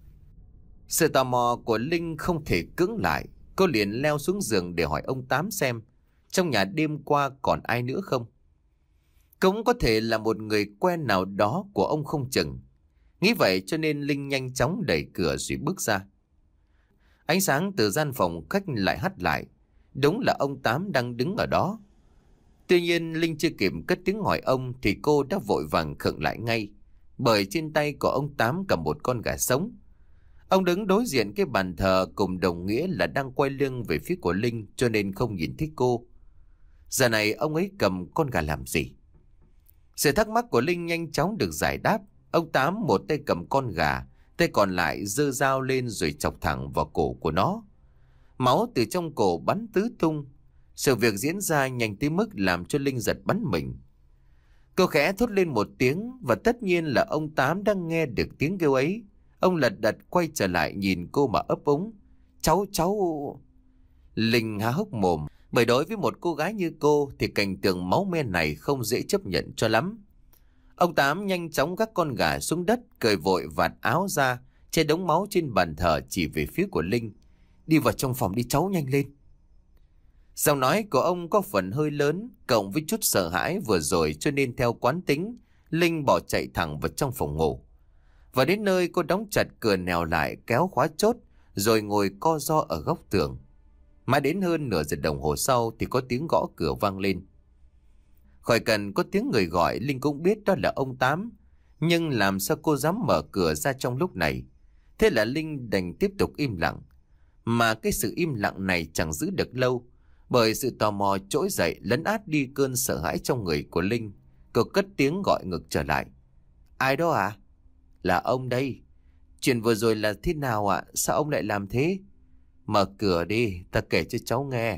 Sự tò mò của Linh không thể cưỡng lại. Cô liền leo xuống giường để hỏi ông Tám xem trong nhà đêm qua còn ai nữa không. Cũng có thể là một người quen nào đó của ông không chừng. Nghĩ vậy cho nên Linh nhanh chóng đẩy cửa rồi bước ra. Ánh sáng từ gian phòng khách lại hắt lại. Đúng là ông Tám đang đứng ở đó. Tuy nhiên Linh chưa kịp cất tiếng hỏi ông thì cô đã vội vàng khựng lại ngay. Bởi trên tay của ông Tám cầm một con gà sống. Ông đứng đối diện cái bàn thờ cùng đồng nghĩa là đang quay lưng về phía của Linh cho nên không nhìn thấy cô. Giờ này ông ấy cầm con gà làm gì? Sự thắc mắc của Linh nhanh chóng được giải đáp. Ông Tám một tay cầm con gà, tay còn lại giơ dao lên rồi chọc thẳng vào cổ của nó. Máu từ trong cổ bắn tứ tung. Sự việc diễn ra nhanh tới mức làm cho Linh giật bắn mình. Cô khẽ thốt lên một tiếng và tất nhiên là ông Tám đang nghe được tiếng kêu ấy. Ông lật đật quay trở lại nhìn cô mà ấp úng. Cháu, cháu... Linh há hốc mồm. Bởi đối với một cô gái như cô thì cảnh tượng máu me này không dễ chấp nhận cho lắm. Ông Tám nhanh chóng gác con gà xuống đất, cởi vội vạt áo ra, che đống máu trên bàn thờ chỉ về phía của Linh. Đi vào trong phòng đi cháu, nhanh lên. Giọng nói của ông có phần hơi lớn, cộng với chút sợ hãi vừa rồi cho nên theo quán tính, Linh bỏ chạy thẳng vào trong phòng ngủ. Và đến nơi cô đóng chặt cửa nèo lại, kéo khóa chốt, rồi ngồi co ro ở góc tường. Mãi đến hơn nửa giờ đồng hồ sau thì có tiếng gõ cửa vang lên. Khỏi cần có tiếng người gọi, Linh cũng biết đó là ông Tám. Nhưng làm sao cô dám mở cửa ra trong lúc này? Thế là Linh đành tiếp tục im lặng. Mà cái sự im lặng này chẳng giữ được lâu. Bởi sự tò mò trỗi dậy lấn át đi cơn sợ hãi trong người của Linh. Cô cất tiếng gọi ngược trở lại. Ai đó à? Là ông đây. Chuyện vừa rồi là thế nào ạ? À? Sao ông lại làm thế? Mở cửa đi, ta kể cho cháu nghe.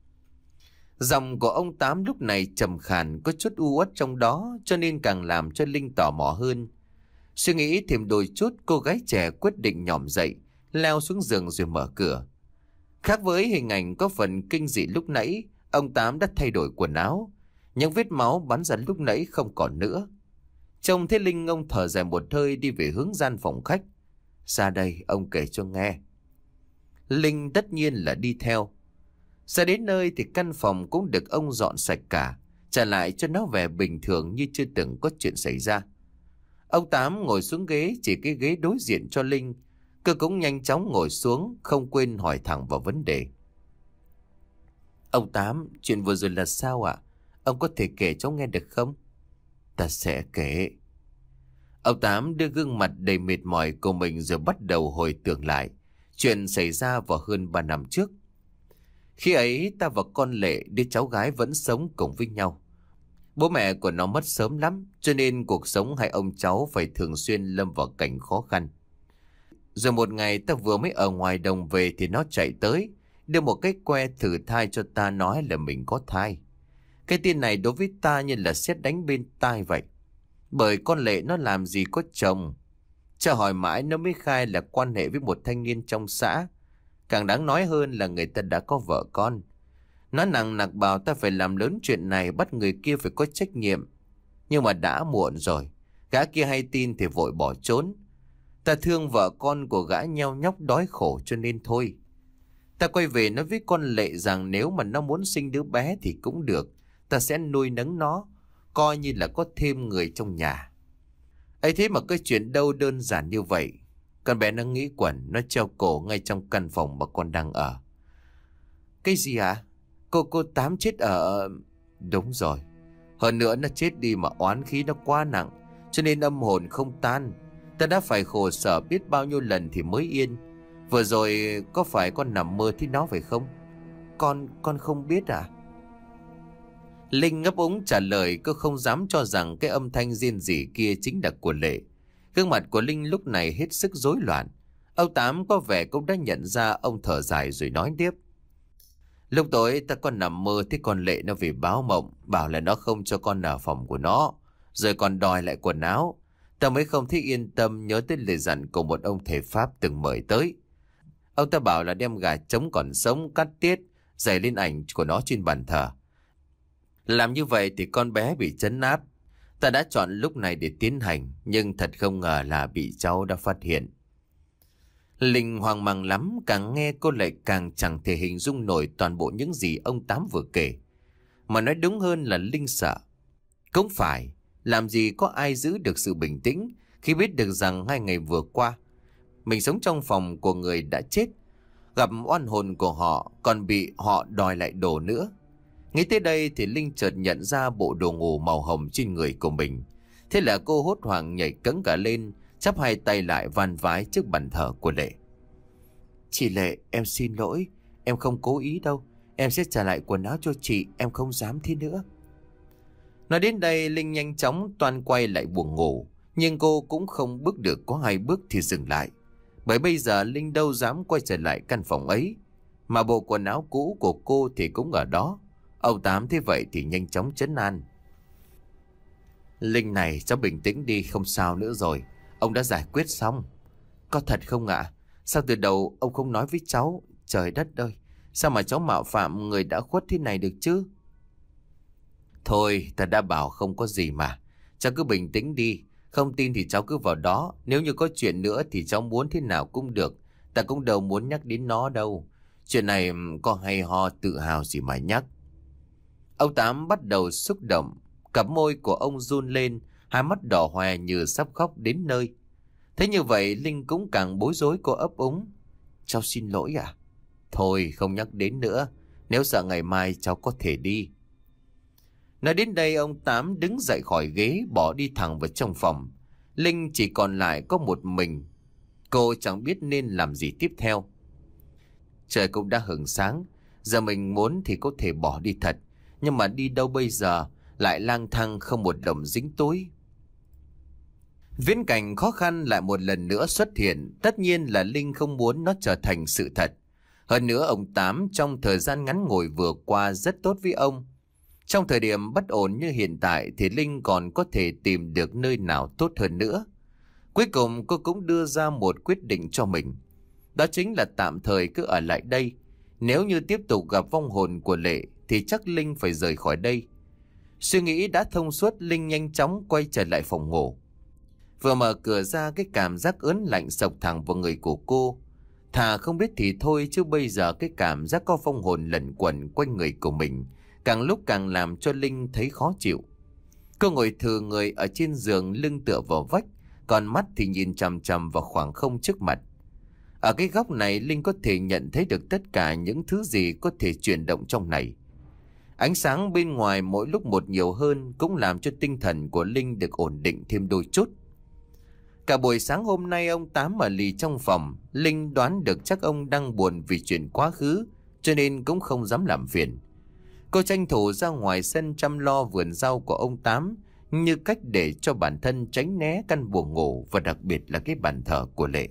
Giọng của ông Tám lúc này trầm khàn, có chút u uất trong đó, cho nên càng làm cho Linh tò mò hơn. Suy nghĩ thêm đôi chút, cô gái trẻ quyết định nhỏm dậy, leo xuống giường rồi mở cửa. Khác với hình ảnh có phần kinh dị lúc nãy, ông Tám đã thay đổi quần áo. Những vết máu bắn ra lúc nãy không còn nữa. Trông thấy Linh, ông thở dài một hơi đi về hướng gian phòng khách. Ra đây, ông kể cho nghe. Linh tất nhiên là đi theo. Ra đến nơi thì căn phòng cũng được ông dọn sạch cả, trả lại cho nó vẻ bình thường như chưa từng có chuyện xảy ra. Ông Tám ngồi xuống ghế, chỉ cái ghế đối diện cho Linh. Cô cũng nhanh chóng ngồi xuống, không quên hỏi thẳng vào vấn đề. Ông Tám, chuyện vừa rồi là sao ạ? Ông có thể kể cho nghe được không? Ta sẽ kể. Ông Tám đưa gương mặt đầy mệt mỏi của mình rồi bắt đầu hồi tưởng lại chuyện xảy ra vào hơn ba năm trước. Khi ấy ta và con Lệ, đứa cháu gái, vẫn sống cùng với nhau. Bố mẹ của nó mất sớm lắm, cho nên cuộc sống hai ông cháu phải thường xuyên lâm vào cảnh khó khăn. Rồi một ngày ta vừa mới ở ngoài đồng về thì nó chạy tới, đưa một cái que thử thai cho ta, nói là mình có thai. Cái tin này đối với ta như là sét đánh bên tai vậy. Bởi con Lệ nó làm gì có chồng. Chờ hỏi mãi nó mới khai là quan hệ với một thanh niên trong xã. Càng đáng nói hơn là người ta đã có vợ con. Nó nặng nặc bảo ta phải làm lớn chuyện này, bắt người kia phải có trách nhiệm. Nhưng mà đã muộn rồi. Gã kia hay tin thì vội bỏ trốn. Ta thương vợ con của gã nheo nhóc đói khổ cho nên thôi. Ta quay về nói với con Lệ rằng nếu mà nó muốn sinh đứa bé thì cũng được. Ta sẽ nuôi nấng nó, coi như là có thêm người trong nhà. Ấy thế mà cái chuyện đâu đơn giản như vậy. Con bé nó nghĩ quẩn, nó treo cổ ngay trong căn phòng mà con đang ở. Cái gì hả? À? Cô cô Tám chết ở... Đúng rồi. Hơn nữa nó chết đi mà oán khí nó quá nặng, cho nên âm hồn không tan. Ta đã phải khổ sở biết bao nhiêu lần thì mới yên. Vừa rồi có phải con nằm mơ thấy nó phải không? Con, con không biết à? Linh ngấp úng trả lời, cô không dám cho rằng cái âm thanh rên rỉ kia chính là của Lệ. Gương mặt của Linh lúc này hết sức rối loạn. Ông Tám có vẻ cũng đã nhận ra, ông thở dài rồi nói tiếp. Lúc tối ta còn nằm mơ thấy con Lệ nó về báo mộng, bảo là nó không cho con ở phòng của nó, rồi còn đòi lại quần áo. Ta mới không thích yên tâm, nhớ tới lời dặn của một ông thầy Pháp từng mời tới. Ông ta bảo là đem gà trống còn sống cắt tiết, dày lên ảnh của nó trên bàn thờ. Làm như vậy thì con bé bị trấn áp. Ta đã chọn lúc này để tiến hành, nhưng thật không ngờ là bị cháu đã phát hiện. Linh hoang mang lắm, càng nghe cô lại càng chẳng thể hình dung nổi toàn bộ những gì ông Tám vừa kể. Mà nói đúng hơn là Linh sợ. Cũng phải, làm gì có ai giữ được sự bình tĩnh khi biết được rằng hai ngày vừa qua mình sống trong phòng của người đã chết, gặp oan hồn của họ, còn bị họ đòi lại đồ nữa. Nghĩ tới đây thì Linh chợt nhận ra bộ đồ ngủ màu hồng trên người của mình. Thế là cô hốt hoảng nhảy cẫng cả lên, chắp hai tay lại van vái trước bàn thờ của Lệ. Chị Lệ, em xin lỗi, em không cố ý đâu. Em sẽ trả lại quần áo cho chị, em không dám thế nữa. Nói đến đây, Linh nhanh chóng toan quay lại buồng ngủ. Nhưng cô cũng không bước được có hai bước thì dừng lại. Bởi bây giờ Linh đâu dám quay trở lại căn phòng ấy. Mà bộ quần áo cũ của cô thì cũng ở đó. Ông Tám thế vậy thì nhanh chóng trấn an. Linh này, cháu bình tĩnh đi, không sao nữa rồi. Ông đã giải quyết xong. Có thật không ạ? À? Sao từ đầu ông không nói với cháu? Trời đất ơi, sao mà cháu mạo phạm người đã khuất thế này được chứ? Thôi, ta đã bảo không có gì mà. Cháu cứ bình tĩnh đi. Không tin thì cháu cứ vào đó. Nếu như có chuyện nữa thì cháu muốn thế nào cũng được. Ta cũng đâu muốn nhắc đến nó đâu. Chuyện này có hay ho tự hào gì mà nhắc. Ông Tám bắt đầu xúc động. Cặp môi của ông run lên, hai mắt đỏ hoe như sắp khóc đến nơi. Thế như vậy Linh cũng càng bối rối, cô ấp úng. Cháu xin lỗi à? Thôi không nhắc đến nữa. Nếu sợ ngày mai cháu có thể đi. Nói đến đây ông Tám đứng dậy khỏi ghế, bỏ đi thẳng vào trong phòng. Linh chỉ còn lại có một mình. Cô chẳng biết nên làm gì tiếp theo. Trời cũng đã hửng sáng. Giờ mình muốn thì có thể bỏ đi thật. Nhưng mà đi đâu bây giờ? Lại lang thang không một đồng dính túi. Viễn cảnh khó khăn lại một lần nữa xuất hiện. Tất nhiên là Linh không muốn nó trở thành sự thật. Hơn nữa ông Tám trong thời gian ngắn ngủi vừa qua rất tốt với ông. Trong thời điểm bất ổn như hiện tại thì Linh còn có thể tìm được nơi nào tốt hơn nữa. Cuối cùng cô cũng đưa ra một quyết định cho mình. Đó chính là tạm thời cứ ở lại đây. Nếu như tiếp tục gặp vong hồn của Lệ thì chắc Linh phải rời khỏi đây. Suy nghĩ đã thông suốt, Linh nhanh chóng quay trở lại phòng ngủ. Vừa mở cửa ra, cái cảm giác ớn lạnh sộc thẳng vào người của cô. Thà không biết thì thôi, chứ bây giờ cái cảm giác có phong hồn lẩn quẩn quanh người của mình càng lúc càng làm cho Linh thấy khó chịu. Cô ngồi thừ người ở trên giường, lưng tựa vào vách, còn mắt thì nhìn chằm chằm vào khoảng không trước mặt. Ở cái góc này, Linh có thể nhận thấy được tất cả những thứ gì có thể chuyển động trong này. Ánh sáng bên ngoài mỗi lúc một nhiều hơn cũng làm cho tinh thần của Linh được ổn định thêm đôi chút. Cả buổi sáng hôm nay ông Tám ở lì trong phòng. Linh đoán được chắc ông đang buồn vì chuyện quá khứ, cho nên cũng không dám làm phiền. Cô tranh thủ ra ngoài sân chăm lo vườn rau của ông Tám, như cách để cho bản thân tránh né căn buồn ngủ, và đặc biệt là cái bàn thờ của Lệ.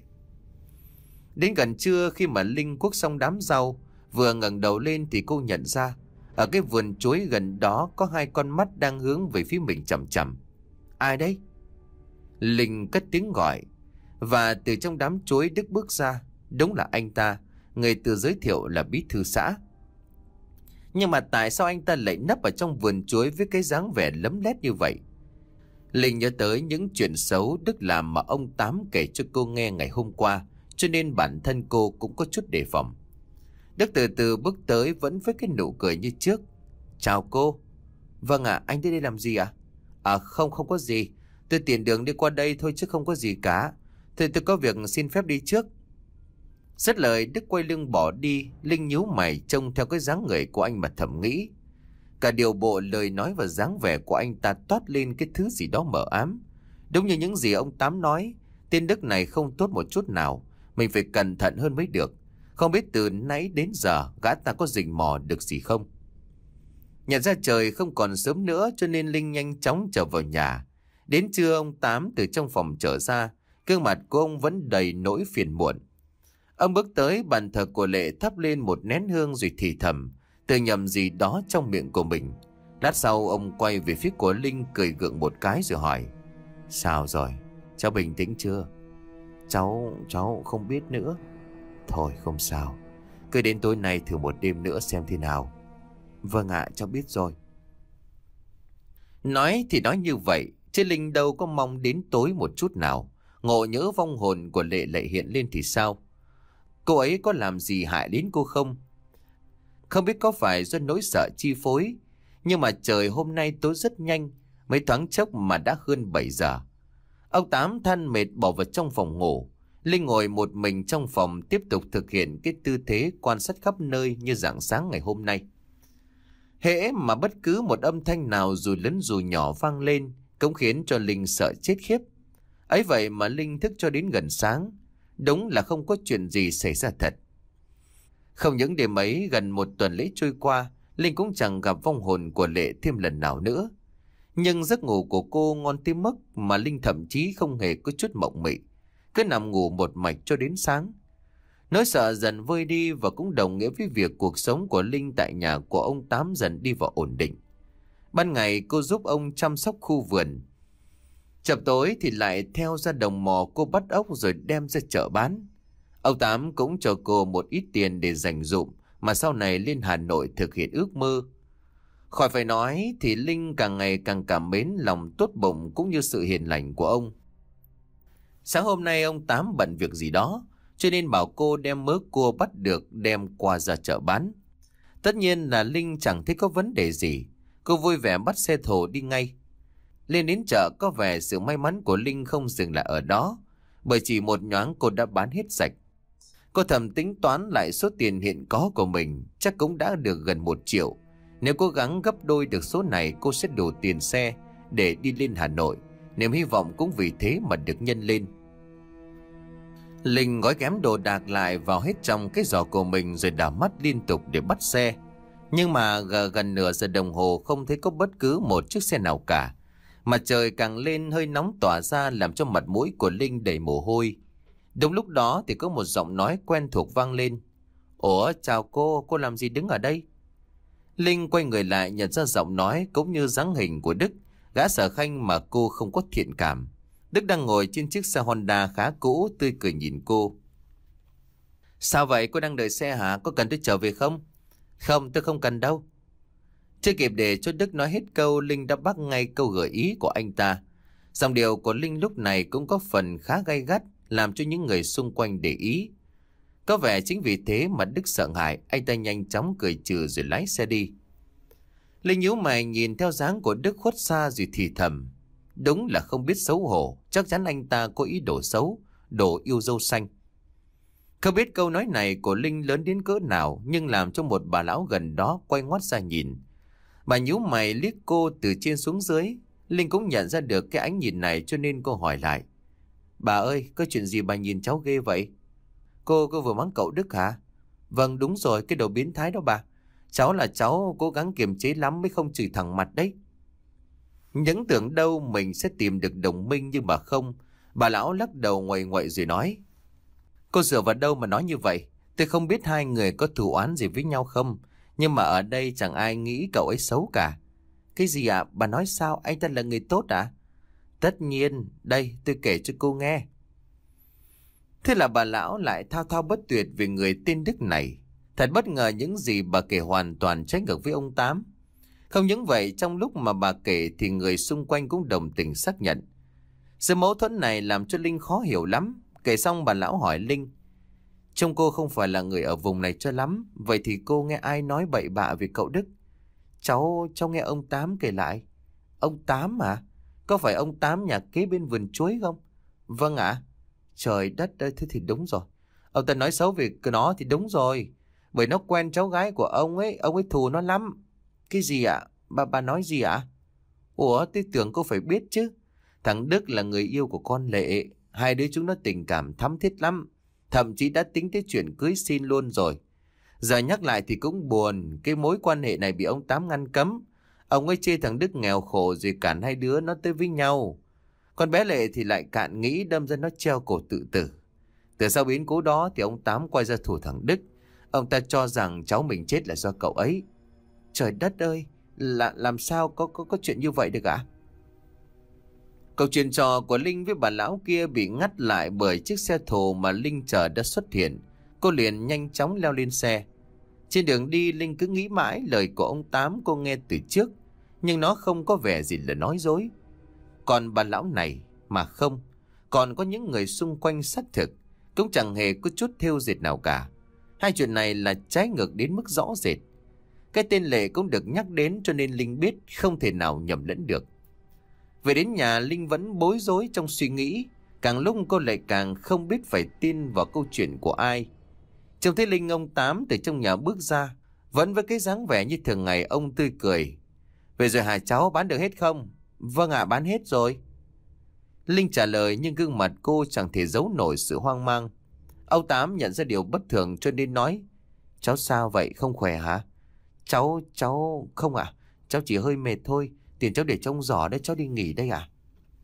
Đến gần trưa, khi mà Linh cuốc xong đám rau, vừa ngẩng đầu lên thì cô nhận ra ở cái vườn chuối gần đó có hai con mắt đang hướng về phía mình chằm chằm. Ai đấy? Linh cất tiếng gọi, và từ trong đám chuối Đức bước ra. Đúng là anh ta, người tự giới thiệu là bí thư xã. Nhưng mà tại sao anh ta lại nấp ở trong vườn chuối với cái dáng vẻ lấm lét như vậy? Linh nhớ tới những chuyện xấu Đức làm mà ông Tám kể cho cô nghe ngày hôm qua, cho nên bản thân cô cũng có chút đề phòng. Đức từ từ bước tới, vẫn với cái nụ cười như trước. Chào cô. Vâng ạ, anh tới đây làm gì ạ? À? à không, không có gì. Tôi tiện đường đi qua đây thôi chứ không có gì cả. Thôi tôi có việc xin phép đi trước. Dứt lời, Đức quay lưng bỏ đi. Linh nhíu mày trông theo cái dáng người của anh mà thầm nghĩ. Cả điều bộ, lời nói và dáng vẻ của anh ta toát lên cái thứ gì đó mờ ám. Đúng như những gì ông Tám nói, tên Đức này không tốt một chút nào. Mình phải cẩn thận hơn mới được. Không biết từ nãy đến giờ gã ta có rình mò được gì không. Nhận ra trời không còn sớm nữa, cho nên Linh nhanh chóng trở vào nhà. Đến trưa, ông Tám từ trong phòng trở ra. Gương mặt của ông vẫn đầy nỗi phiền muộn. Ông bước tới bàn thờ của Lệ, thắp lên một nén hương rồi thì thầm, tự nhầm gì đó trong miệng của mình. Lát sau, ông quay về phía của Linh, cười gượng một cái rồi hỏi. Sao rồi? Cháu bình tĩnh chưa? Cháu, cháu không biết nữa. Thôi không sao, cứ đến tối nay thử một đêm nữa xem thế nào. Vâng ạ, cháu biết rồi. Nói thì nói như vậy, chứ Linh đâu có mong đến tối một chút nào. Ngộ nhỡ vong hồn của Lệ lại hiện lên thì sao? Cô ấy có làm gì hại đến cô không? Không biết có phải do nỗi sợ chi phối, nhưng mà trời hôm nay tối rất nhanh, mấy thoáng chốc mà đã hơn bảy giờ. Ông Tám than mệt bỏ vào trong phòng ngủ. Linh ngồi một mình trong phòng, tiếp tục thực hiện cái tư thế quan sát khắp nơi như rạng sáng ngày hôm nay. Hễ mà bất cứ một âm thanh nào dù lớn dù nhỏ vang lên cũng khiến cho Linh sợ chết khiếp. Ấy vậy mà Linh thức cho đến gần sáng. Đúng là không có chuyện gì xảy ra thật. Không những đêm ấy, gần một tuần lễ trôi qua, Linh cũng chẳng gặp vong hồn của Lệ thêm lần nào nữa. Nhưng giấc ngủ của cô ngon tới mức mà Linh thậm chí không hề có chút mộng mị, cứ nằm ngủ một mạch cho đến sáng. Nỗi sợ dần vơi đi, và cũng đồng nghĩa với việc cuộc sống của Linh tại nhà của ông Tám dần đi vào ổn định. Ban ngày cô giúp ông chăm sóc khu vườn, chập tối thì lại theo ra đồng mò cô bắt ốc rồi đem ra chợ bán. Ông Tám cũng cho cô một ít tiền để dành dụm mà sau này lên Hà Nội thực hiện ước mơ. Khỏi phải nói thì Linh càng ngày càng cảm mến lòng tốt bụng cũng như sự hiền lành của ông. Sáng hôm nay ông Tám bận việc gì đó, cho nên bảo cô đem mớ cua bắt được đem qua ra chợ bán. Tất nhiên là Linh chẳng thấy có vấn đề gì. Cô vui vẻ bắt xe thồ đi ngay. Lên đến chợ, có vẻ sự may mắn của Linh không dừng lại ở đó, bởi chỉ một nhoáng cô đã bán hết sạch. Cô thầm tính toán lại số tiền hiện có của mình, chắc cũng đã được gần một triệu. Nếu cố gắng gấp đôi được số này, cô sẽ đủ tiền xe để đi lên Hà Nội. Niềm hy vọng cũng vì thế mà được nhân lên. Linh gói ghém đồ đạc lại vào hết trong cái giỏ của mình rồi đảo mắt liên tục để bắt xe. Nhưng mà gần nửa giờ đồng hồ không thấy có bất cứ một chiếc xe nào cả. Mặt trời càng lên hơi nóng tỏa ra làm cho mặt mũi của Linh đầy mồ hôi. Đúng lúc đó thì có một giọng nói quen thuộc vang lên. Ủa, chào cô, cô làm gì đứng ở đây? Linh quay người lại nhận ra giọng nói cũng như dáng hình của Đức, gã sở khanh mà cô không có thiện cảm. Đức đang ngồi trên chiếc xe Honda khá cũ, tươi cười nhìn cô. Sao vậy, cô đang đợi xe hả? Có cần tôi trở về không? Không, tôi không cần đâu. Chưa kịp để cho Đức nói hết câu, Linh đã bắt ngay câu gợi ý của anh ta. Dòng điệu của Linh lúc này cũng có phần khá gay gắt, làm cho những người xung quanh để ý. Có vẻ chính vì thế mà Đức sợ hãi, anh ta nhanh chóng cười trừ rồi lái xe đi. Linh nhíu mày nhìn theo dáng của Đức khuất xa rồi thì thầm. Đúng là không biết xấu hổ, chắc chắn anh ta có ý đồ xấu, đồ yêu dâu xanh. Không biết câu nói này của Linh lớn đến cỡ nào, nhưng làm cho một bà lão gần đó quay ngoắt ra nhìn. Bà nhíu mày liếc cô từ trên xuống dưới. Linh cũng nhận ra được cái ánh nhìn này cho nên cô hỏi lại. Bà ơi, có chuyện gì bà nhìn cháu ghê vậy? Cô cô vừa mắng cậu Đức hả? Vâng đúng rồi, cái đồ biến thái đó bà. Cháu là cháu cố gắng kiềm chế lắm mới không chửi thẳng mặt đấy. Những tưởng đâu mình sẽ tìm được đồng minh nhưng mà không. Bà lão lắc đầu ngoại ngoại rồi nói. Cô dựa vào đâu mà nói như vậy? Tôi không biết hai người có thù oán gì với nhau không, nhưng mà ở đây chẳng ai nghĩ cậu ấy xấu cả. Cái gì ạ? À? Bà nói sao? Anh ta là người tốt à? Tất nhiên, đây tôi kể cho cô nghe. Thế là bà lão lại thao thao bất tuyệt về người tên Đức này. Thật bất ngờ những gì bà kể hoàn toàn trái ngược với ông Tám. Không những vậy, trong lúc mà bà kể thì người xung quanh cũng đồng tình xác nhận. Sự mâu thuẫn này làm cho Linh khó hiểu lắm. Kể xong bà lão hỏi Linh. Trông cô không phải là người ở vùng này cho lắm. Vậy thì cô nghe ai nói bậy bạ về cậu Đức? Cháu, cháu nghe ông Tám kể lại. Ông Tám à? Có phải ông Tám nhà kế bên vườn chuối không? Vâng ạ. À? Trời đất ơi, thế thì đúng rồi. Ông ta nói xấu về cái nó thì đúng rồi. Bởi nó quen cháu gái của ông ấy, ông ấy thù nó lắm. Cái gì ạ? À? Bà, bà nói gì ạ? À? Ủa, tôi tưởng cô phải biết chứ. Thằng Đức là người yêu của con Lệ. Hai đứa chúng nó tình cảm thắm thiết lắm. Thậm chí đã tính tới chuyện cưới xin luôn rồi. Giờ nhắc lại thì cũng buồn. Cái mối quan hệ này bị ông Tám ngăn cấm. Ông ấy chê thằng Đức nghèo khổ rồi cản hai đứa nó tới với nhau. Con bé Lệ thì lại cạn nghĩ đâm ra nó treo cổ tự tử. Từ sau biến cố đó thì ông Tám quay ra thủ thằng Đức. Ông ta cho rằng cháu mình chết là do cậu ấy. Trời đất ơi, là, làm sao có, có, có chuyện như vậy được ạ? À? Câu chuyện trò của Linh với bà lão kia bị ngắt lại bởi chiếc xe thồ mà Linh chờ đã xuất hiện. Cô liền nhanh chóng leo lên xe. Trên đường đi Linh cứ nghĩ mãi lời của ông Tám cô nghe từ trước, nhưng nó không có vẻ gì là nói dối. Còn bà lão này mà không, còn có những người xung quanh xác thực, cũng chẳng hề có chút thêu dệt nào cả. Hai chuyện này là trái ngược đến mức rõ rệt. Cái tên Lệ cũng được nhắc đến cho nên Linh biết không thể nào nhầm lẫn được. Về đến nhà Linh vẫn bối rối trong suy nghĩ. Càng lúc cô lại càng không biết phải tin vào câu chuyện của ai. Trông thấy Linh ông Tám từ trong nhà bước ra, vẫn với cái dáng vẻ như thường ngày ông tươi cười. Về rồi hả cháu, bán được hết không? Vâng ạ, bán hết rồi. Linh trả lời nhưng gương mặt cô chẳng thể giấu nổi sự hoang mang. Ông Tám nhận ra điều bất thường cho nên nói. Cháu sao vậy, không khỏe hả? Cháu, cháu, không ạ, à? Cháu chỉ hơi mệt thôi. Tiền cháu để trong giỏ đấy, cháu đi nghỉ đây à?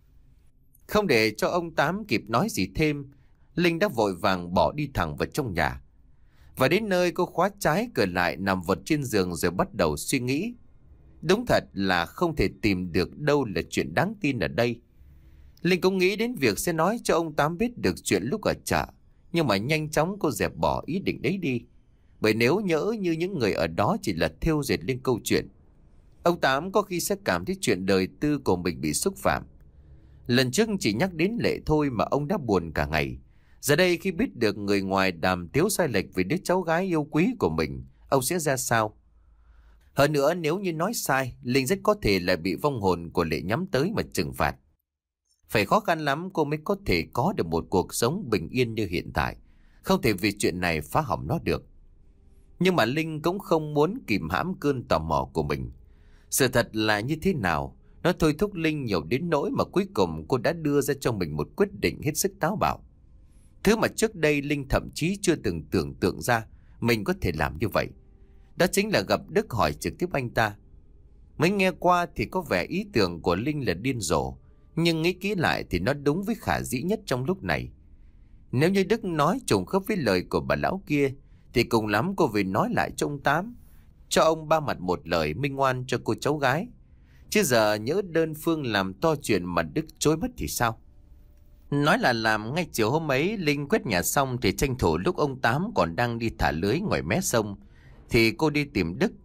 Không để cho ông Tám kịp nói gì thêm, Linh đã vội vàng bỏ đi thẳng vào trong nhà. Và đến nơi cô khóa trái cửa lại, nằm vật trên giường rồi bắt đầu suy nghĩ. Đúng thật là không thể tìm được đâu là chuyện đáng tin ở đây. Linh cũng nghĩ đến việc sẽ nói cho ông Tám biết được chuyện lúc ở chợ. Nhưng mà nhanh chóng cô dẹp bỏ ý định đấy đi. Bởi nếu nhỡ như những người ở đó chỉ là thêu dệt lên câu chuyện, ông Tám có khi sẽ cảm thấy chuyện đời tư của mình bị xúc phạm. Lần trước chỉ nhắc đến Lệ thôi mà ông đã buồn cả ngày. Giờ đây khi biết được người ngoài đàm tiếu sai lệch về đứa cháu gái yêu quý của mình, ông sẽ ra sao? Hơn nữa nếu như nói sai, Linh rất có thể lại bị vong hồn của Lệ nhắm tới mà trừng phạt. Phải khó khăn lắm cô mới có thể có được một cuộc sống bình yên như hiện tại. Không thể vì chuyện này phá hỏng nó được. Nhưng mà Linh cũng không muốn kìm hãm cơn tò mò của mình. Sự thật là như thế nào? Nó thôi thúc Linh nhiều đến nỗi mà cuối cùng cô đã đưa ra cho mình một quyết định hết sức táo bạo. Thứ mà trước đây Linh thậm chí chưa từng tưởng tượng ra mình có thể làm như vậy. Đó chính là gặp Đức hỏi trực tiếp anh ta. Mới nghe qua thì có vẻ ý tưởng của Linh là điên rồ, nhưng nghĩ kỹ lại thì nó đúng với khả dĩ nhất trong lúc này. Nếu như Đức nói trùng khớp với lời của bà lão kia, thì cùng lắm cô về nói lại cho ông Tám, cho ông ba mặt một lời minh oan cho cô cháu gái. Chứ giờ nhớ đơn phương làm to chuyện mà Đức chối mất thì sao? Nói là làm ngay chiều hôm ấy, Linh quét nhà xong thì tranh thủ lúc ông Tám còn đang đi thả lưới ngoài mé sông, thì cô đi tìm Đức.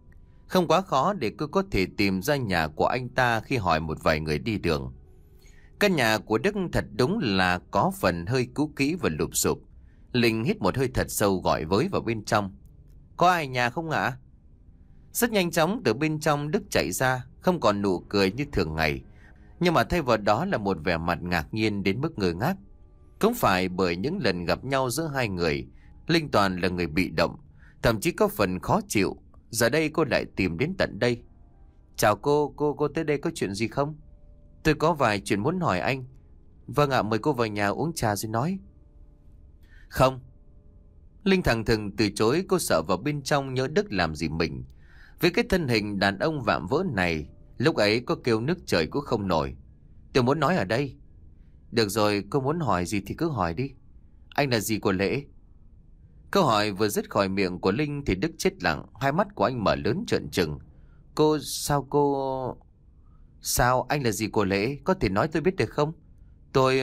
Không quá khó để cô có thể tìm ra nhà của anh ta khi hỏi một vài người đi đường. Căn nhà của Đức thật đúng là có phần hơi cũ kỹ và lụp xụp. Linh hít một hơi thật sâu gọi với vào bên trong. Có ai nhà không ạ? Rất nhanh chóng từ bên trong Đức chạy ra, không còn nụ cười như thường ngày, nhưng mà thay vào đó là một vẻ mặt ngạc nhiên đến mức ngơ ngác. Cũng phải bởi những lần gặp nhau giữa hai người, Linh toàn là người bị động, thậm chí có phần khó chịu. Giờ đây cô lại tìm đến tận đây. Chào cô, cô cô tới đây có chuyện gì không? Tôi có vài chuyện muốn hỏi anh. Vâng ạ, mời cô vào nhà uống trà rồi nói. Không. Linh thẳng thừng từ chối, cô sợ vào bên trong nhớ Đức làm gì mình. Với cái thân hình đàn ông vạm vỡ này, lúc ấy có kêu nước trời cũng không nổi. Tôi muốn nói ở đây. Được rồi, cô muốn hỏi gì thì cứ hỏi đi. Anh là gì của Lễ? Câu hỏi vừa dứt khỏi miệng của Linh thì Đức chết lặng, hai mắt của anh mở lớn trợn trừng. Cô, sao cô... Sao, anh là gì của Lễ? Có thể nói tôi biết được không? Tôi...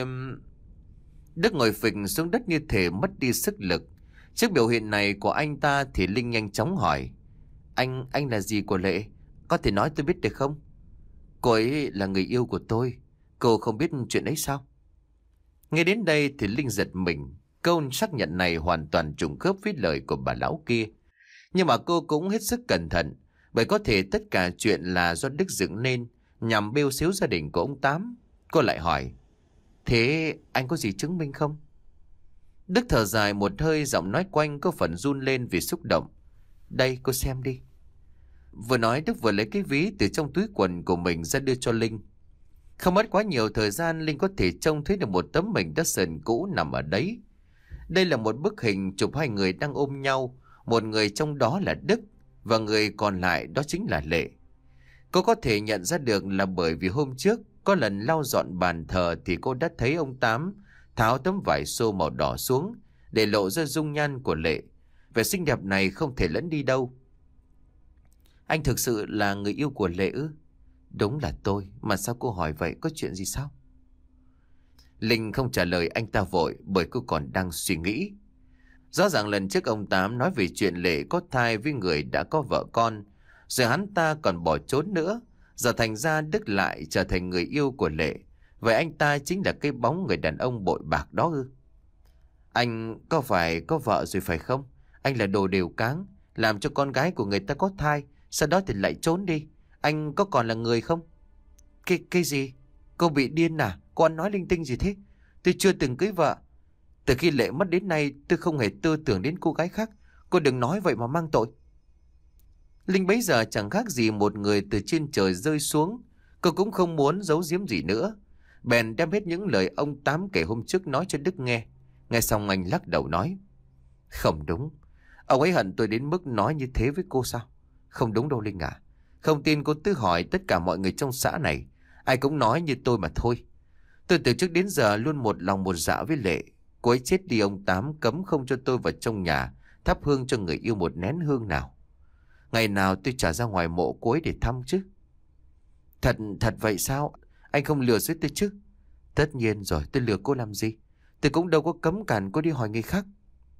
Đức ngồi phịch xuống đất như thể mất đi sức lực. Trước biểu hiện này của anh ta thì Linh nhanh chóng hỏi. Anh, anh là gì của Lễ? Có thể nói tôi biết được không? Cô ấy là người yêu của tôi. Cô không biết chuyện ấy sao? Nghe đến đây thì Linh giật mình. Câu xác nhận này hoàn toàn trùng khớp với lời của bà lão kia. Nhưng mà cô cũng hết sức cẩn thận, bởi có thể tất cả chuyện là do Đức dựng nên nhằm bêu xếu gia đình của ông Tám. Cô lại hỏi. Thế anh có gì chứng minh không? Đức thở dài một hơi, giọng nói quanh có phần run lên vì xúc động. Đây, cô xem đi. Vừa nói Đức vừa lấy cái ví từ trong túi quần của mình ra đưa cho Linh. Không mất quá nhiều thời gian, Linh có thể trông thấy được một tấm hình đất sờn cũ nằm ở đấy. Đây là một bức hình chụp hai người đang ôm nhau. Một người trong đó là Đức, và người còn lại đó chính là Lệ. Cô có thể nhận ra được là bởi vì hôm trước có lần lau dọn bàn thờ thì cô đã thấy ông Tám tháo tấm vải xô màu đỏ xuống để lộ ra dung nhan của Lệ. Vẻ xinh đẹp này không thể lẫn đi đâu. Anh thực sự là người yêu của Lệ ư? Đúng là tôi. Mà sao cô hỏi vậy? Có chuyện gì sao? Linh không trả lời anh ta vội, bởi cô còn đang suy nghĩ. Rõ ràng lần trước ông Tám nói về chuyện Lệ có thai với người đã có vợ con, rồi hắn ta còn bỏ trốn nữa. Giờ thành ra Đức lại trở thành người yêu của Lệ. Vậy anh ta chính là cái bóng người đàn ông bội bạc đó ư? Anh có phải có vợ rồi phải không? Anh là đồ đều cáng, làm cho con gái của người ta có thai, sau đó thì lại trốn đi. Anh có còn là người không? Cái, cái gì? Cô bị điên à? Cô ăn nói linh tinh gì thế? Tôi chưa từng cưới vợ. Từ khi Lệ mất đến nay tôi không hề tư tưởng đến cô gái khác. Cô đừng nói vậy mà mang tội. Linh bấy giờ chẳng khác gì một người từ trên trời rơi xuống. Cô cũng không muốn giấu giếm gì nữa, bèn đem hết những lời ông Tám kể hôm trước nói cho Đức nghe. Nghe xong anh lắc đầu nói. Không đúng. Ông ấy hận tôi đến mức nói như thế với cô sao? Không đúng đâu Linh à. Không tin cô tự hỏi tất cả mọi người trong xã này, ai cũng nói như tôi mà thôi. Tôi từ trước đến giờ luôn một lòng một dạ với Lệ. Cô ấy chết đi ông Tám cấm không cho tôi vào trong nhà thắp hương cho người yêu một nén hương nào. Ngày nào tôi trả ra ngoài mộ cô ấy để thăm chứ. Thật, thật vậy sao? Anh không lừa dối tôi chứ? Tất nhiên rồi, tôi lừa cô làm gì? Tôi cũng đâu có cấm cản cô đi hỏi người khác.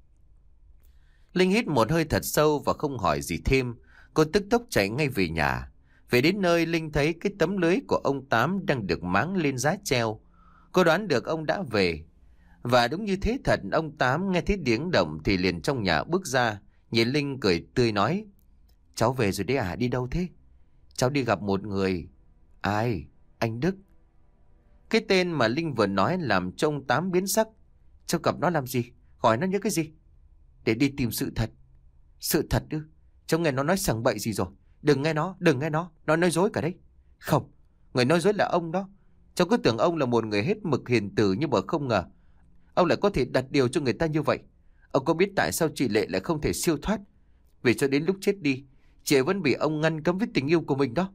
Linh hít một hơi thật sâu và không hỏi gì thêm. Cô tức tốc chạy ngay về nhà. Về đến nơi, Linh thấy cái tấm lưới của ông Tám đang được máng lên giá treo. Cô đoán được ông đã về. Và đúng như thế thật, ông Tám nghe thấy tiếng động thì liền trong nhà bước ra. Nhìn Linh cười tươi nói. Cháu về rồi đấy à? Đi đâu thế? Cháu đi gặp một người. Ai? Anh Đức. Cái tên mà Linh vừa nói làm cho ông Tám biến sắc. Cháu gặp nó làm gì? Hỏi nó nhớ cái gì? Để đi tìm sự thật. Sự thật ư? Cháu nghe nó nói sằng bậy gì rồi? Đừng nghe nó, đừng nghe nó. Nó nói dối cả đấy. Không, người nói dối là ông đó. Cháu cứ tưởng ông là một người hết mực hiền từ, nhưng mà không ngờ ông lại có thể đặt điều cho người ta như vậy. Ông có biết tại sao chị Lệ lại không thể siêu thoát? Vì cho đến lúc chết đi, chị vẫn bị ông ngăn cấm với tình yêu của mình đó.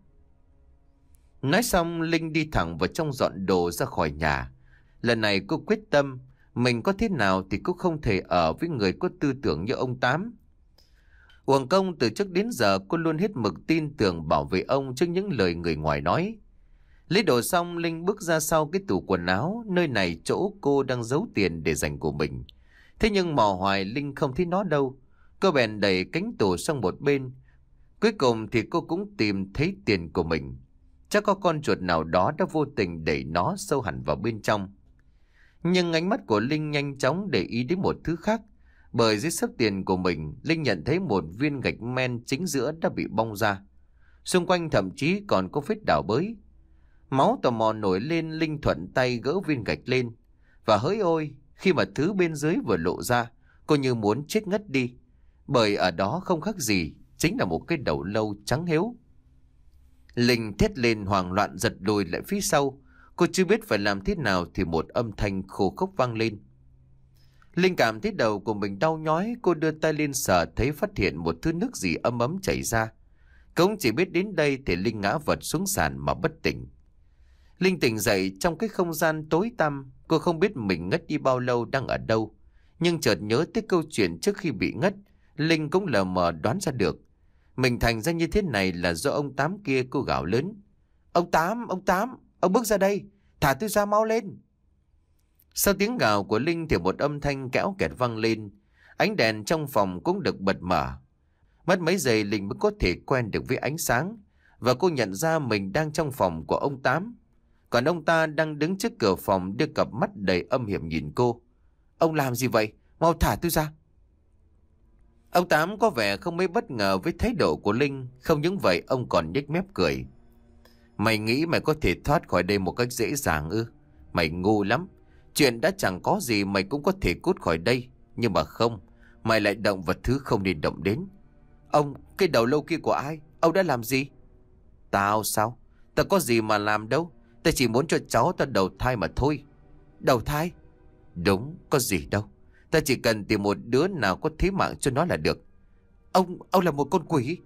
Nói xong, Linh đi thẳng vào trong dọn đồ ra khỏi nhà. Lần này cô quyết tâm, mình có thế nào thì cũng không thể ở với người có tư tưởng như ông Tám. Uổng công từ trước đến giờ cô luôn hết mực tin tưởng bảo vệ ông trước những lời người ngoài nói. Lấy đồ xong, Linh bước ra sau cái tủ quần áo, nơi này chỗ cô đang giấu tiền để dành của mình. Thế nhưng mò hoài Linh không thấy nó đâu. Cô bèn đẩy cánh tủ sang một bên. Cuối cùng thì cô cũng tìm thấy tiền của mình. Chắc có con chuột nào đó đã vô tình đẩy nó sâu hẳn vào bên trong. Nhưng ánh mắt của Linh nhanh chóng để ý đến một thứ khác. Bởi dưới xấp tiền của mình, Linh nhận thấy một viên gạch men chính giữa đã bị bong ra. Xung quanh thậm chí còn có vết đào bới. Máu tò mò nổi lên, Linh thuận tay gỡ viên gạch lên. Và hỡi ôi, khi mà thứ bên dưới vừa lộ ra, cô như muốn chết ngất đi. Bởi ở đó không khác gì, chính là một cái đầu lâu trắng héo. Linh thét lên hoảng loạn giật lùi lại phía sau. Cô chưa biết phải làm thế nào thì một âm thanh khô khốc vang lên. Linh cảm thấy đầu của mình đau nhói, cô đưa tay lên sờ thấy phát hiện một thứ nước gì ấm ấm chảy ra. Cũng chỉ biết đến đây thì Linh ngã vật xuống sàn mà bất tỉnh. Linh tỉnh dậy trong cái không gian tối tăm, cô không biết mình ngất đi bao lâu, đang ở đâu. Nhưng chợt nhớ tới câu chuyện trước khi bị ngất, Linh cũng lờ mờ đoán ra được. Mình thành ra như thế này là do ông Tám kia, cô gào lớn. Ông Tám, ông Tám, ông bước ra đây, thả tôi ra mau lên. Sau tiếng gào của Linh thì một âm thanh kéo kẹt vang lên. Ánh đèn trong phòng cũng được bật mở. Mất mấy giây Linh mới có thể quen được với ánh sáng. Và cô nhận ra mình đang trong phòng của ông Tám. Còn ông ta đang đứng trước cửa phòng, đưa cặp mắt đầy âm hiểm nhìn cô. Ông làm gì vậy? Mau thả tôi ra. Ông Tám có vẻ không mấy bất ngờ với thái độ của Linh. Không những vậy, ông còn nhếch mép cười. Mày nghĩ mày có thể thoát khỏi đây một cách dễ dàng ư? Mày ngu lắm. Chuyện đã chẳng có gì mày cũng có thể cút khỏi đây. Nhưng mà không, mày lại động vào thứ không nên động đến. Ông, cái đầu lâu kia của ai? Ông đã làm gì? Tao sao? Tao có gì mà làm đâu. Tao chỉ muốn cho cháu tao đầu thai mà thôi. Đầu thai? Đúng, có gì đâu. Ta chỉ cần tìm một đứa nào có thế mạng cho nó là được. Ông, ông là một con quỷ.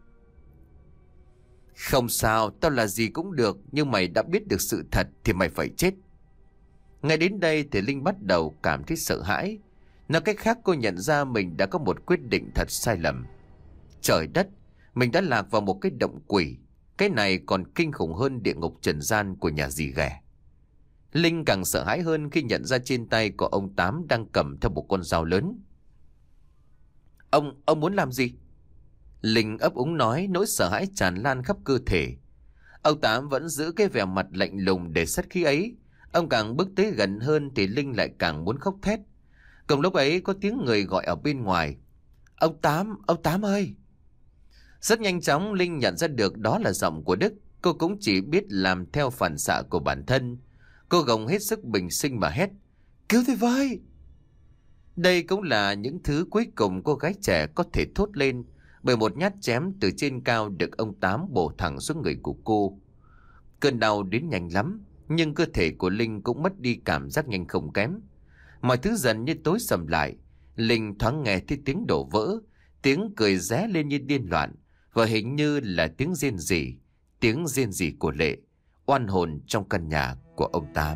Không sao, tao là gì cũng được. Nhưng mày đã biết được sự thật thì mày phải chết. Ngay đến đây thì Linh bắt đầu cảm thấy sợ hãi. Nói cách khác, cô nhận ra mình đã có một quyết định thật sai lầm. Trời đất, mình đã lạc vào một cái động quỷ. Cái này còn kinh khủng hơn địa ngục trần gian của nhà dì ghẻ. Linh càng sợ hãi hơn khi nhận ra trên tay của ông Tám đang cầm theo một con dao lớn. Ông, ông muốn làm gì? Linh ấp úng nói, nỗi sợ hãi tràn lan khắp cơ thể. Ông Tám vẫn giữ cái vẻ mặt lạnh lùng để sát khí ấy. Ông càng bước tới gần hơn thì Linh lại càng muốn khóc thét. Cùng lúc ấy có tiếng người gọi ở bên ngoài. Ông Tám, ông Tám ơi! Rất nhanh chóng Linh nhận ra được đó là giọng của Đức. Cô cũng chỉ biết làm theo phản xạ của bản thân. Cô gồng hết sức bình sinh mà hét. Cứu tôi với! Đây cũng là những thứ cuối cùng cô gái trẻ có thể thốt lên, bởi một nhát chém từ trên cao được ông Tám bổ thẳng xuống người của cô. Cơn đau đến nhanh lắm, nhưng cơ thể của Linh cũng mất đi cảm giác nhanh không kém. Mọi thứ dần như tối sầm lại. Linh thoáng nghe thấy tiếng đổ vỡ, tiếng cười ré lên như điên loạn, và hình như là tiếng rên rỉ, tiếng rên rỉ của Lệ, oan hồn trong căn nhà của ông Tám.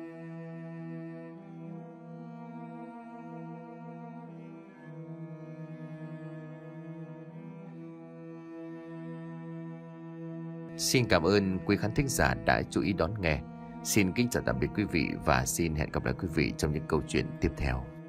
Xin cảm ơn quý khán thính giả đã chú ý đón nghe. Xin kính chào tạm biệt quý vị và xin hẹn gặp lại quý vị trong những câu chuyện tiếp theo.